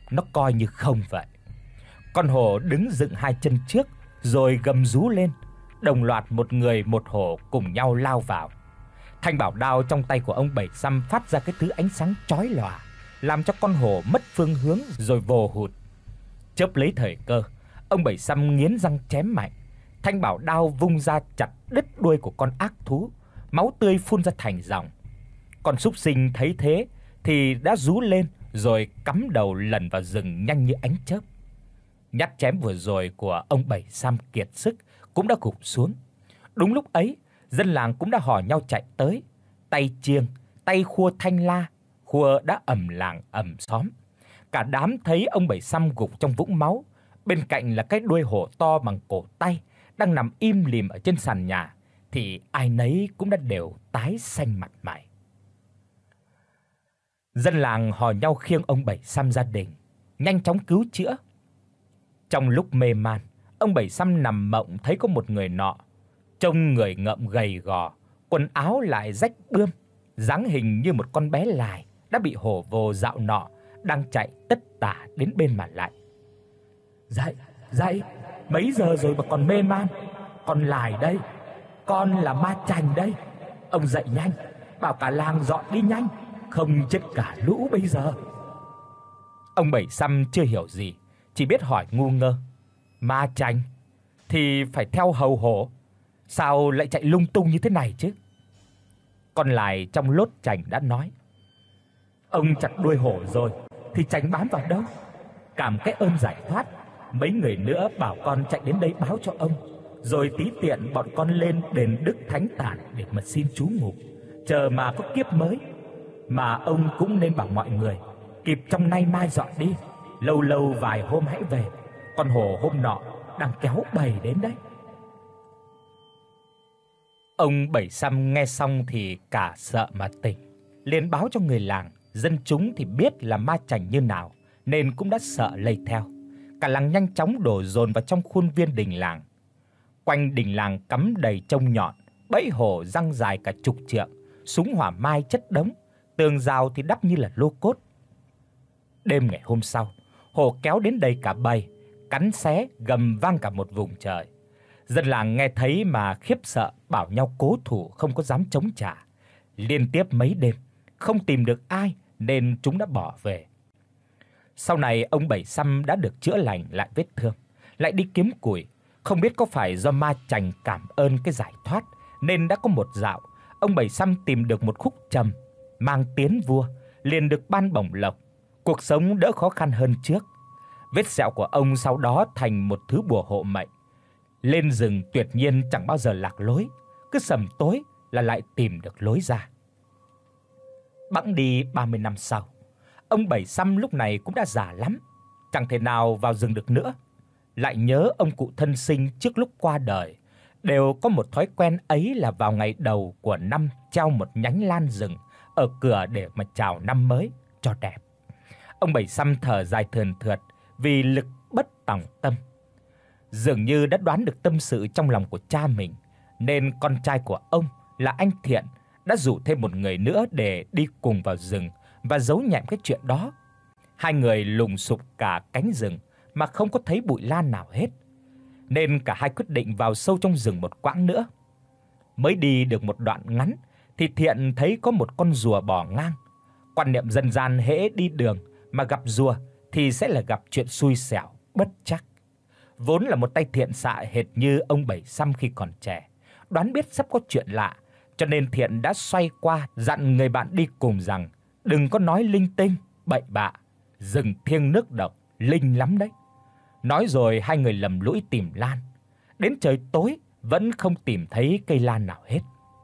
nó coi như không vậy. Con hổ đứng dựng hai chân trước rồi gầm rú lên, đồng loạt một người một hổ cùng nhau lao vào. Thanh bảo đao trong tay của ông Bảy Săm phát ra cái thứ ánh sáng chói lòa, làm cho con hổ mất phương hướng rồi vồ hụt. Chớp lấy thời cơ, ông Bảy Săm nghiến răng chém mạnh. Thanh bảo đao vung ra chặt đứt đuôi của con ác thú, máu tươi phun ra thành dòng. Con súc sinh thấy thế thì đã rú lên rồi cắm đầu lẩn vào rừng nhanh như ánh chớp. Nhát chém vừa rồi của ông Bảy Săm kiệt sức cũng đã gục xuống. Đúng lúc ấy, dân làng cũng đã hò nhau chạy tới, tay chiêng, tay khua thanh la, khua đã ầm làng ầm xóm. Cả đám thấy ông Bảy Săm gục trong vũng máu, bên cạnh là cái đuôi hổ to bằng cổ tay đang nằm im lìm ở trên sàn nhà, thì ai nấy cũng đã đều tái xanh mặt mày. Dân làng hò nhau khiêng ông Bảy Săm gia đình, nhanh chóng cứu chữa. Trong lúc mê man, ông Bảy Săm nằm mộng thấy có một người nọ, trông người ngợm gầy gò, quần áo lại rách bươm, dáng hình như một con bé lài đã bị hổ vồ dạo nọ, đang chạy tất tả đến bên mà lại. "Dậy, dậy, mấy giờ rồi mà còn mê man? Con lài đây, con là ma chành đây. Ông dậy nhanh, bảo cả làng dọn đi nhanh, không chết cả lũ bây giờ." Ông Bảy Săm chưa hiểu gì, chỉ biết hỏi ngu ngơ. Ma chành thì phải theo hầu hổ, sao lại chạy lung tung như thế này chứ? Con lài trong lốt chành đã nói: "Ông chặt đuôi hổ rồi thì chành bám vào đâu? Cảm cái ơn giải thoát, mấy người nữa bảo con chạy đến đây báo cho ông, rồi tí tiện bọn con lên đền Đức Thánh Tản để mà xin trú ngụ, chờ mà có kiếp mới. Mà ông cũng nên bảo mọi người kịp trong nay mai dọn đi, lâu lâu vài hôm hãy về, con hổ hôm nọ đang kéo bầy đến đấy." Ông Bảy Săm nghe xong thì cả sợ mà tỉnh, liền báo cho người làng. Dân chúng thì biết là ma chành như nào nên cũng đã sợ lây theo. Cả làng nhanh chóng đổ dồn vào trong khuôn viên đình làng. Quanh đình làng cắm đầy trông nhọn, bẫy hổ răng dài cả chục trượng, súng hỏa mai chất đống, tường rào thì đắp như là lô cốt. Đêm ngày hôm sau, hổ kéo đến đây cả bầy, cắn xé gầm vang cả một vùng trời. Dân làng nghe thấy mà khiếp sợ, bảo nhau cố thủ không có dám chống trả. Liên tiếp mấy đêm không tìm được ai nên chúng đã bỏ về. Sau này ông Bảy Săm đã được chữa lành lại vết thương, lại đi kiếm củi, không biết có phải do ma chành cảm ơn cái giải thoát nên đã có một dạo ông Bảy Săm tìm được một khúc trầm, mang tiến vua, liền được ban bổng lộc, cuộc sống đỡ khó khăn hơn trước. Vết sẹo của ông sau đó thành một thứ bùa hộ mệnh. Lên rừng tuyệt nhiên chẳng bao giờ lạc lối, cứ sầm tối là lại tìm được lối ra. Bẵng đi ba mươi năm sau, ông Bảy Săm lúc này cũng đã già lắm, chẳng thể nào vào rừng được nữa. Lại nhớ ông cụ thân sinh trước lúc qua đời đều có một thói quen ấy là vào ngày đầu của năm treo một nhánh lan rừng ở cửa để mà chào năm mới cho đẹp. Ông Bảy Săm thở dài thườn thượt vì lực bất tòng tâm. Dường như đã đoán được tâm sự trong lòng của cha mình, nên con trai của ông là anh Thiện đã rủ thêm một người nữa để đi cùng vào rừng và giấu nhẹm cái chuyện đó. Hai người lùng sục cả cánh rừng mà không có thấy bụi lan nào hết, nên cả hai quyết định vào sâu trong rừng một quãng nữa. Mới đi được một đoạn ngắn thì Thiện thấy có một con rùa bò ngang. Quan niệm dân gian hễ đi đường mà gặp rùa thì sẽ là gặp chuyện xui xẻo, bất trắc. Vốn là một tay thiện xạ hệt như ông Bảy Săm khi còn trẻ, đoán biết sắp có chuyện lạ, cho nên Thiện đã xoay qua dặn người bạn đi cùng rằng đừng có nói linh tinh, bậy bạ, rừng thiêng nước độc, linh lắm đấy. Nói rồi hai người lầm lũi tìm lan. Đến trời tối vẫn không tìm thấy cây lan nào hết.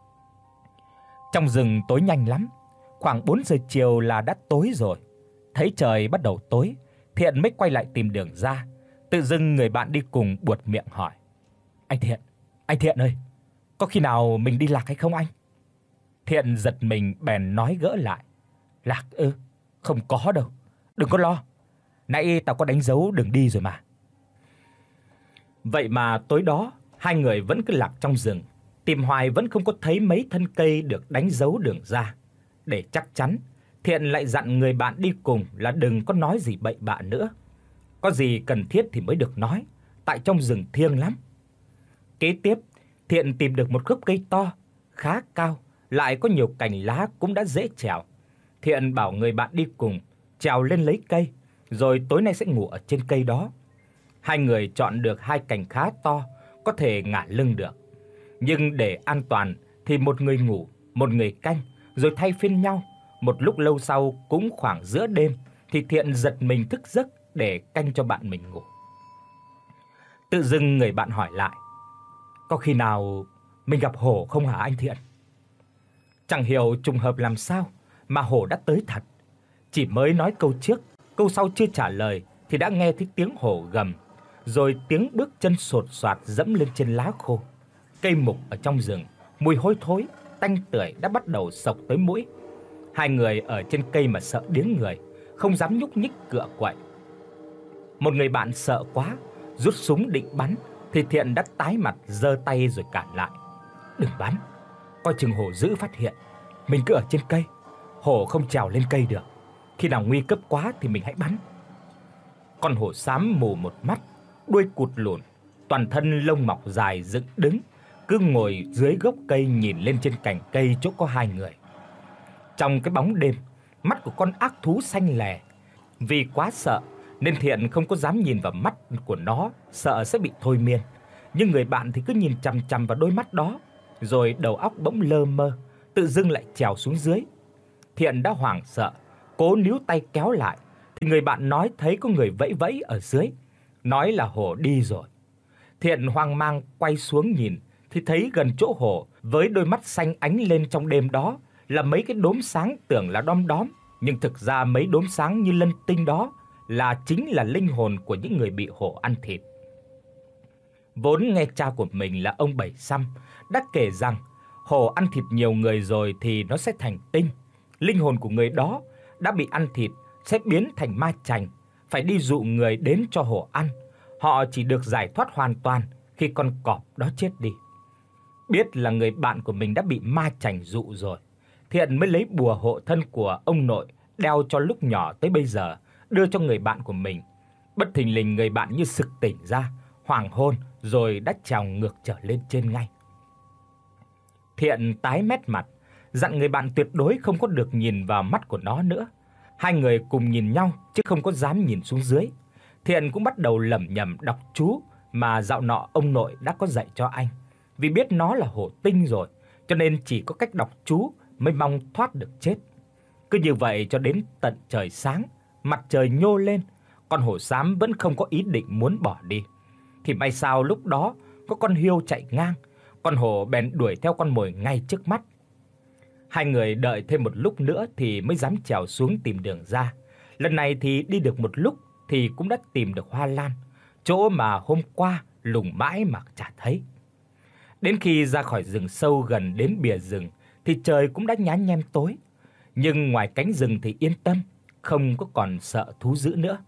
Trong rừng tối nhanh lắm, khoảng bốn giờ chiều là đã tối rồi. Thấy trời bắt đầu tối, Thiện mới quay lại tìm đường ra. Tự dưng người bạn đi cùng buột miệng hỏi: "Anh Thiện, anh Thiện ơi, có khi nào mình đi lạc hay không anh?" Thiện giật mình bèn nói gỡ lại: "Lạc ư? Không có đâu, đừng có lo. Nãy tao có đánh dấu đường đi rồi mà." Vậy mà tối đó hai người vẫn cứ lạc trong rừng, tìm hoài vẫn không có thấy mấy thân cây được đánh dấu đường ra. Để chắc chắn, Thiện lại dặn người bạn đi cùng là đừng có nói gì bậy bạ nữa. Có gì cần thiết thì mới được nói, tại trong rừng thiêng lắm. Kế tiếp, Thiện tìm được một gốc cây to, khá cao, lại có nhiều cành lá cũng đã dễ trèo. Thiện bảo người bạn đi cùng trèo lên lấy cây, rồi tối nay sẽ ngủ ở trên cây đó. Hai người chọn được hai cành khá to, có thể ngả lưng được. Nhưng để an toàn thì một người ngủ, một người canh, rồi thay phiên nhau. Một lúc lâu sau, cũng khoảng giữa đêm thì Thiện giật mình thức giấc để canh cho bạn mình ngủ. Tự dưng người bạn hỏi lại: "Có khi nào mình gặp hổ không hả anh Thiện?" Chẳng hiểu trùng hợp làm sao mà hổ đã tới thật. Chỉ mới nói câu trước, câu sau chưa trả lời thì đã nghe thấy tiếng hổ gầm, rồi tiếng bước chân sột soạt dẫm lên trên lá khô. Cây mục ở trong rừng, mùi hôi thối, tanh tưởi đã bắt đầu xộc tới mũi. Hai người ở trên cây mà sợ điếng người, không dám nhúc nhích cựa quậy. Một người bạn sợ quá, rút súng định bắn thì Thiện đã tái mặt giơ tay rồi cản lại: "Đừng bắn, coi chừng hổ dữ phát hiện. Mình cứ ở trên cây, hổ không trèo lên cây được. Khi nào nguy cấp quá thì mình hãy bắn." Con hổ xám mù một mắt, đuôi cụt lùn, toàn thân lông mọc dài dựng đứng, cứ ngồi dưới gốc cây nhìn lên trên cành cây chỗ có hai người. Trong cái bóng đêm, mắt của con ác thú xanh lè. Vì quá sợ nên Thiện không có dám nhìn vào mắt của nó, sợ sẽ bị thôi miên. Nhưng người bạn thì cứ nhìn chằm chằm vào đôi mắt đó, rồi đầu óc bỗng lơ mơ, tự dưng lại trèo xuống dưới. Thiện đã hoảng sợ, cố níu tay kéo lại thì người bạn nói thấy có người vẫy vẫy ở dưới, nói là hổ đi rồi. Thiện hoang mang quay xuống nhìn thì thấy gần chỗ hổ, với đôi mắt xanh ánh lên trong đêm đó, là mấy cái đốm sáng tưởng là đom đóm, nhưng thực ra mấy đốm sáng như lân tinh đó là chính là linh hồn của những người bị hổ ăn thịt. Vốn nghe cha của mình là ông Bảy Săm đã kể rằng hổ ăn thịt nhiều người rồi thì nó sẽ thành tinh. Linh hồn của người đó đã bị ăn thịt sẽ biến thành ma chành, phải đi dụ người đến cho hổ ăn. Họ chỉ được giải thoát hoàn toàn khi con cọp đó chết đi. Biết là người bạn của mình đã bị ma chành dụ rồi, Thiện mới lấy bùa hộ thân của ông nội đeo cho lúc nhỏ tới bây giờ, đưa cho người bạn của mình. Bất thình lình người bạn như sực tỉnh ra, hoảng hôn rồi đã trèo ngược trở lên trên ngay. Thiện tái mét mặt, dặn người bạn tuyệt đối không có được nhìn vào mắt của nó nữa. Hai người cùng nhìn nhau chứ không có dám nhìn xuống dưới. Thiện cũng bắt đầu lẩm nhẩm đọc chú mà dạo nọ ông nội đã có dạy cho anh. Vì biết nó là hổ tinh rồi, cho nên chỉ có cách đọc chú mới mong thoát được chết. Cứ như vậy cho đến tận trời sáng, mặt trời nhô lên, con hổ xám vẫn không có ý định muốn bỏ đi. Thì may sao lúc đó có con hươu chạy ngang, con hổ bèn đuổi theo con mồi ngay trước mắt. Hai người đợi thêm một lúc nữa thì mới dám trèo xuống tìm đường ra. Lần này thì đi được một lúc thì cũng đã tìm được hoa lan, chỗ mà hôm qua lùng mãi mà chả thấy. Đến khi ra khỏi rừng sâu gần đến bìa rừng thì trời cũng đã nhá nhem tối, nhưng ngoài cánh rừng thì yên tâm, không có còn sợ thú dữ nữa.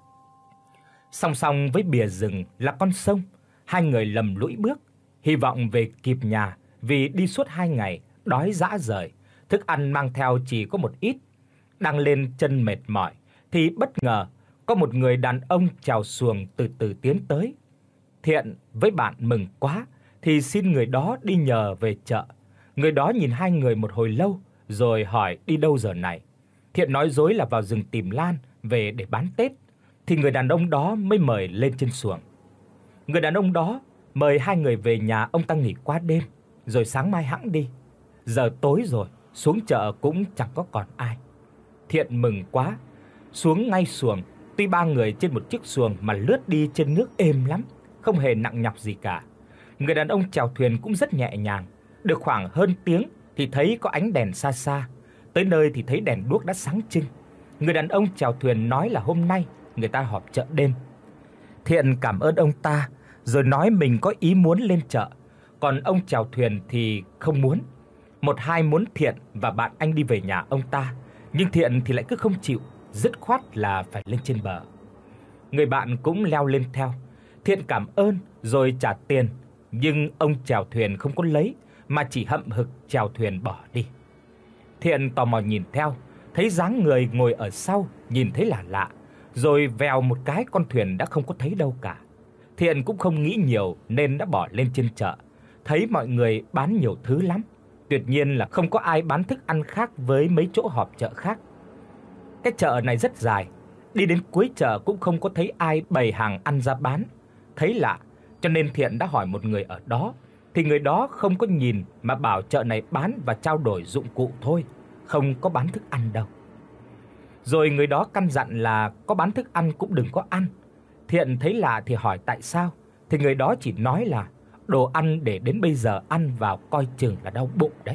Song song với bìa rừng là con sông, hai người lầm lũi bước, hy vọng về kịp nhà vì đi suốt hai ngày, đói rã rời, thức ăn mang theo chỉ có một ít. Đang lên chân mệt mỏi thì bất ngờ có một người đàn ông chèo xuồng từ từ tiến tới. Thiện với bạn mừng quá thì xin người đó đi nhờ về chợ. Người đó nhìn hai người một hồi lâu rồi hỏi đi đâu giờ này. Thiện nói dối là vào rừng tìm lan về để bán Tết, thì người đàn ông đó mới mời lên trên xuồng. Người đàn ông đó mời hai người về nhà ông ta nghỉ qua đêm, rồi sáng mai hẵng đi. Giờ tối rồi, xuống chợ cũng chẳng có còn ai. Thiện mừng quá, xuống ngay xuồng. Tuy ba người trên một chiếc xuồng mà lướt đi trên nước êm lắm, không hề nặng nhọc gì cả. Người đàn ông chèo thuyền cũng rất nhẹ nhàng. Được khoảng hơn tiếng thì thấy có ánh đèn xa xa. Tới nơi thì thấy đèn đuốc đã sáng trưng. Người đàn ông chèo thuyền nói là hôm nay người ta họp chợ đêm. Thiện cảm ơn ông ta, rồi nói mình có ý muốn lên chợ, còn ông chèo thuyền thì không muốn. Một hai muốn Thiện và bạn anh đi về nhà ông ta, nhưng Thiện thì lại cứ không chịu, dứt khoát là phải lên trên bờ. Người bạn cũng leo lên theo. Thiện cảm ơn rồi trả tiền, nhưng ông chèo thuyền không có lấy mà chỉ hậm hực chèo thuyền bỏ đi. Thiện tò mò nhìn theo, thấy dáng người ngồi ở sau nhìn thấy lạ lạ, rồi vèo một cái con thuyền đã không có thấy đâu cả. Thiện cũng không nghĩ nhiều nên đã bỏ lên trên chợ, thấy mọi người bán nhiều thứ lắm, tuyệt nhiên là không có ai bán thức ăn khác với mấy chỗ họp chợ khác. Cái chợ này rất dài, đi đến cuối chợ cũng không có thấy ai bày hàng ăn ra bán. Thấy lạ, cho nên Thiện đã hỏi một người ở đó, thì người đó không có nhìn mà bảo chợ này bán và trao đổi dụng cụ thôi, không có bán thức ăn đâu. Rồi người đó căn dặn là có bán thức ăn cũng đừng có ăn. Thiện thấy lạ thì hỏi tại sao, thì người đó chỉ nói là đồ ăn để đến bây giờ ăn vào coi chừng là đau bụng đấy.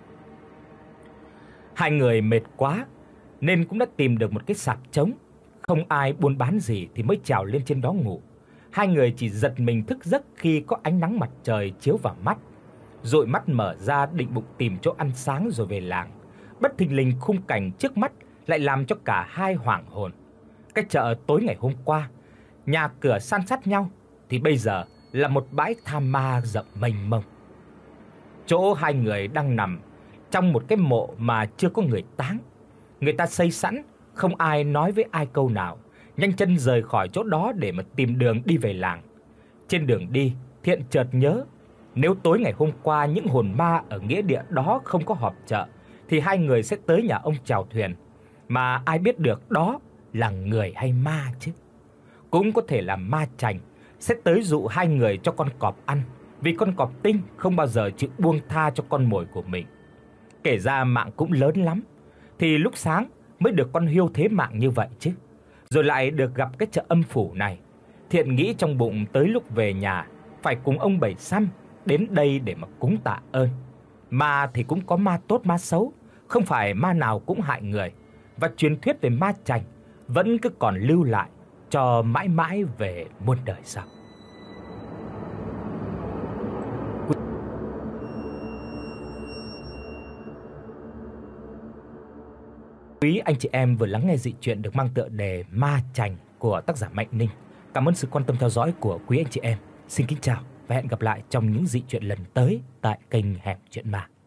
Hai người mệt quá nên cũng đã tìm được một cái sạp trống, không ai buôn bán gì thì mới trèo lên trên đó ngủ. Hai người chỉ giật mình thức giấc khi có ánh nắng mặt trời chiếu vào mắt. Dụi mắt mở ra định bụng tìm chỗ ăn sáng rồi về làng. Bất thình lình khung cảnh trước mắt lại làm cho cả hai hoảng hồn. Cái chợ tối ngày hôm qua, nhà cửa san sát nhau thì bây giờ là một bãi tha ma rộng mênh mông. Chỗ hai người đang nằm trong một cái mộ mà chưa có người táng. Người ta xây sẵn, không ai nói với ai câu nào, nhanh chân rời khỏi chỗ đó để mà tìm đường đi về làng. Trên đường đi, Thiện chợt nhớ, nếu tối ngày hôm qua những hồn ma ở nghĩa địa đó không có họp chợ thì hai người sẽ tới nhà ông chèo thuyền, mà ai biết được đó là người hay ma chứ. Cũng có thể là ma chành sẽ tới dụ hai người cho con cọp ăn, vì con cọp tinh không bao giờ chịu buông tha cho con mồi của mình. Kể ra mạng cũng lớn lắm, thì lúc sáng mới được con hiêu thế mạng như vậy chứ. Rồi lại được gặp cái chợ âm phủ này. Thiện nghĩ trong bụng tới lúc về nhà phải cùng ông Bảy Săm đến đây để mà cúng tạ ơn. Ma thì cũng có ma tốt ma xấu, không phải ma nào cũng hại người, và truyền thuyết về ma chành vẫn cứ còn lưu lại cho mãi mãi về muôn đời sau. Quý anh chị em vừa lắng nghe dị truyện được mang tựa đề Ma Chành của tác giả Mạnh Ninh. Cảm ơn sự quan tâm theo dõi của quý anh chị em. Xin kính chào và hẹn gặp lại trong những dị truyện lần tới tại kênh Hẻm Chuyện Ma.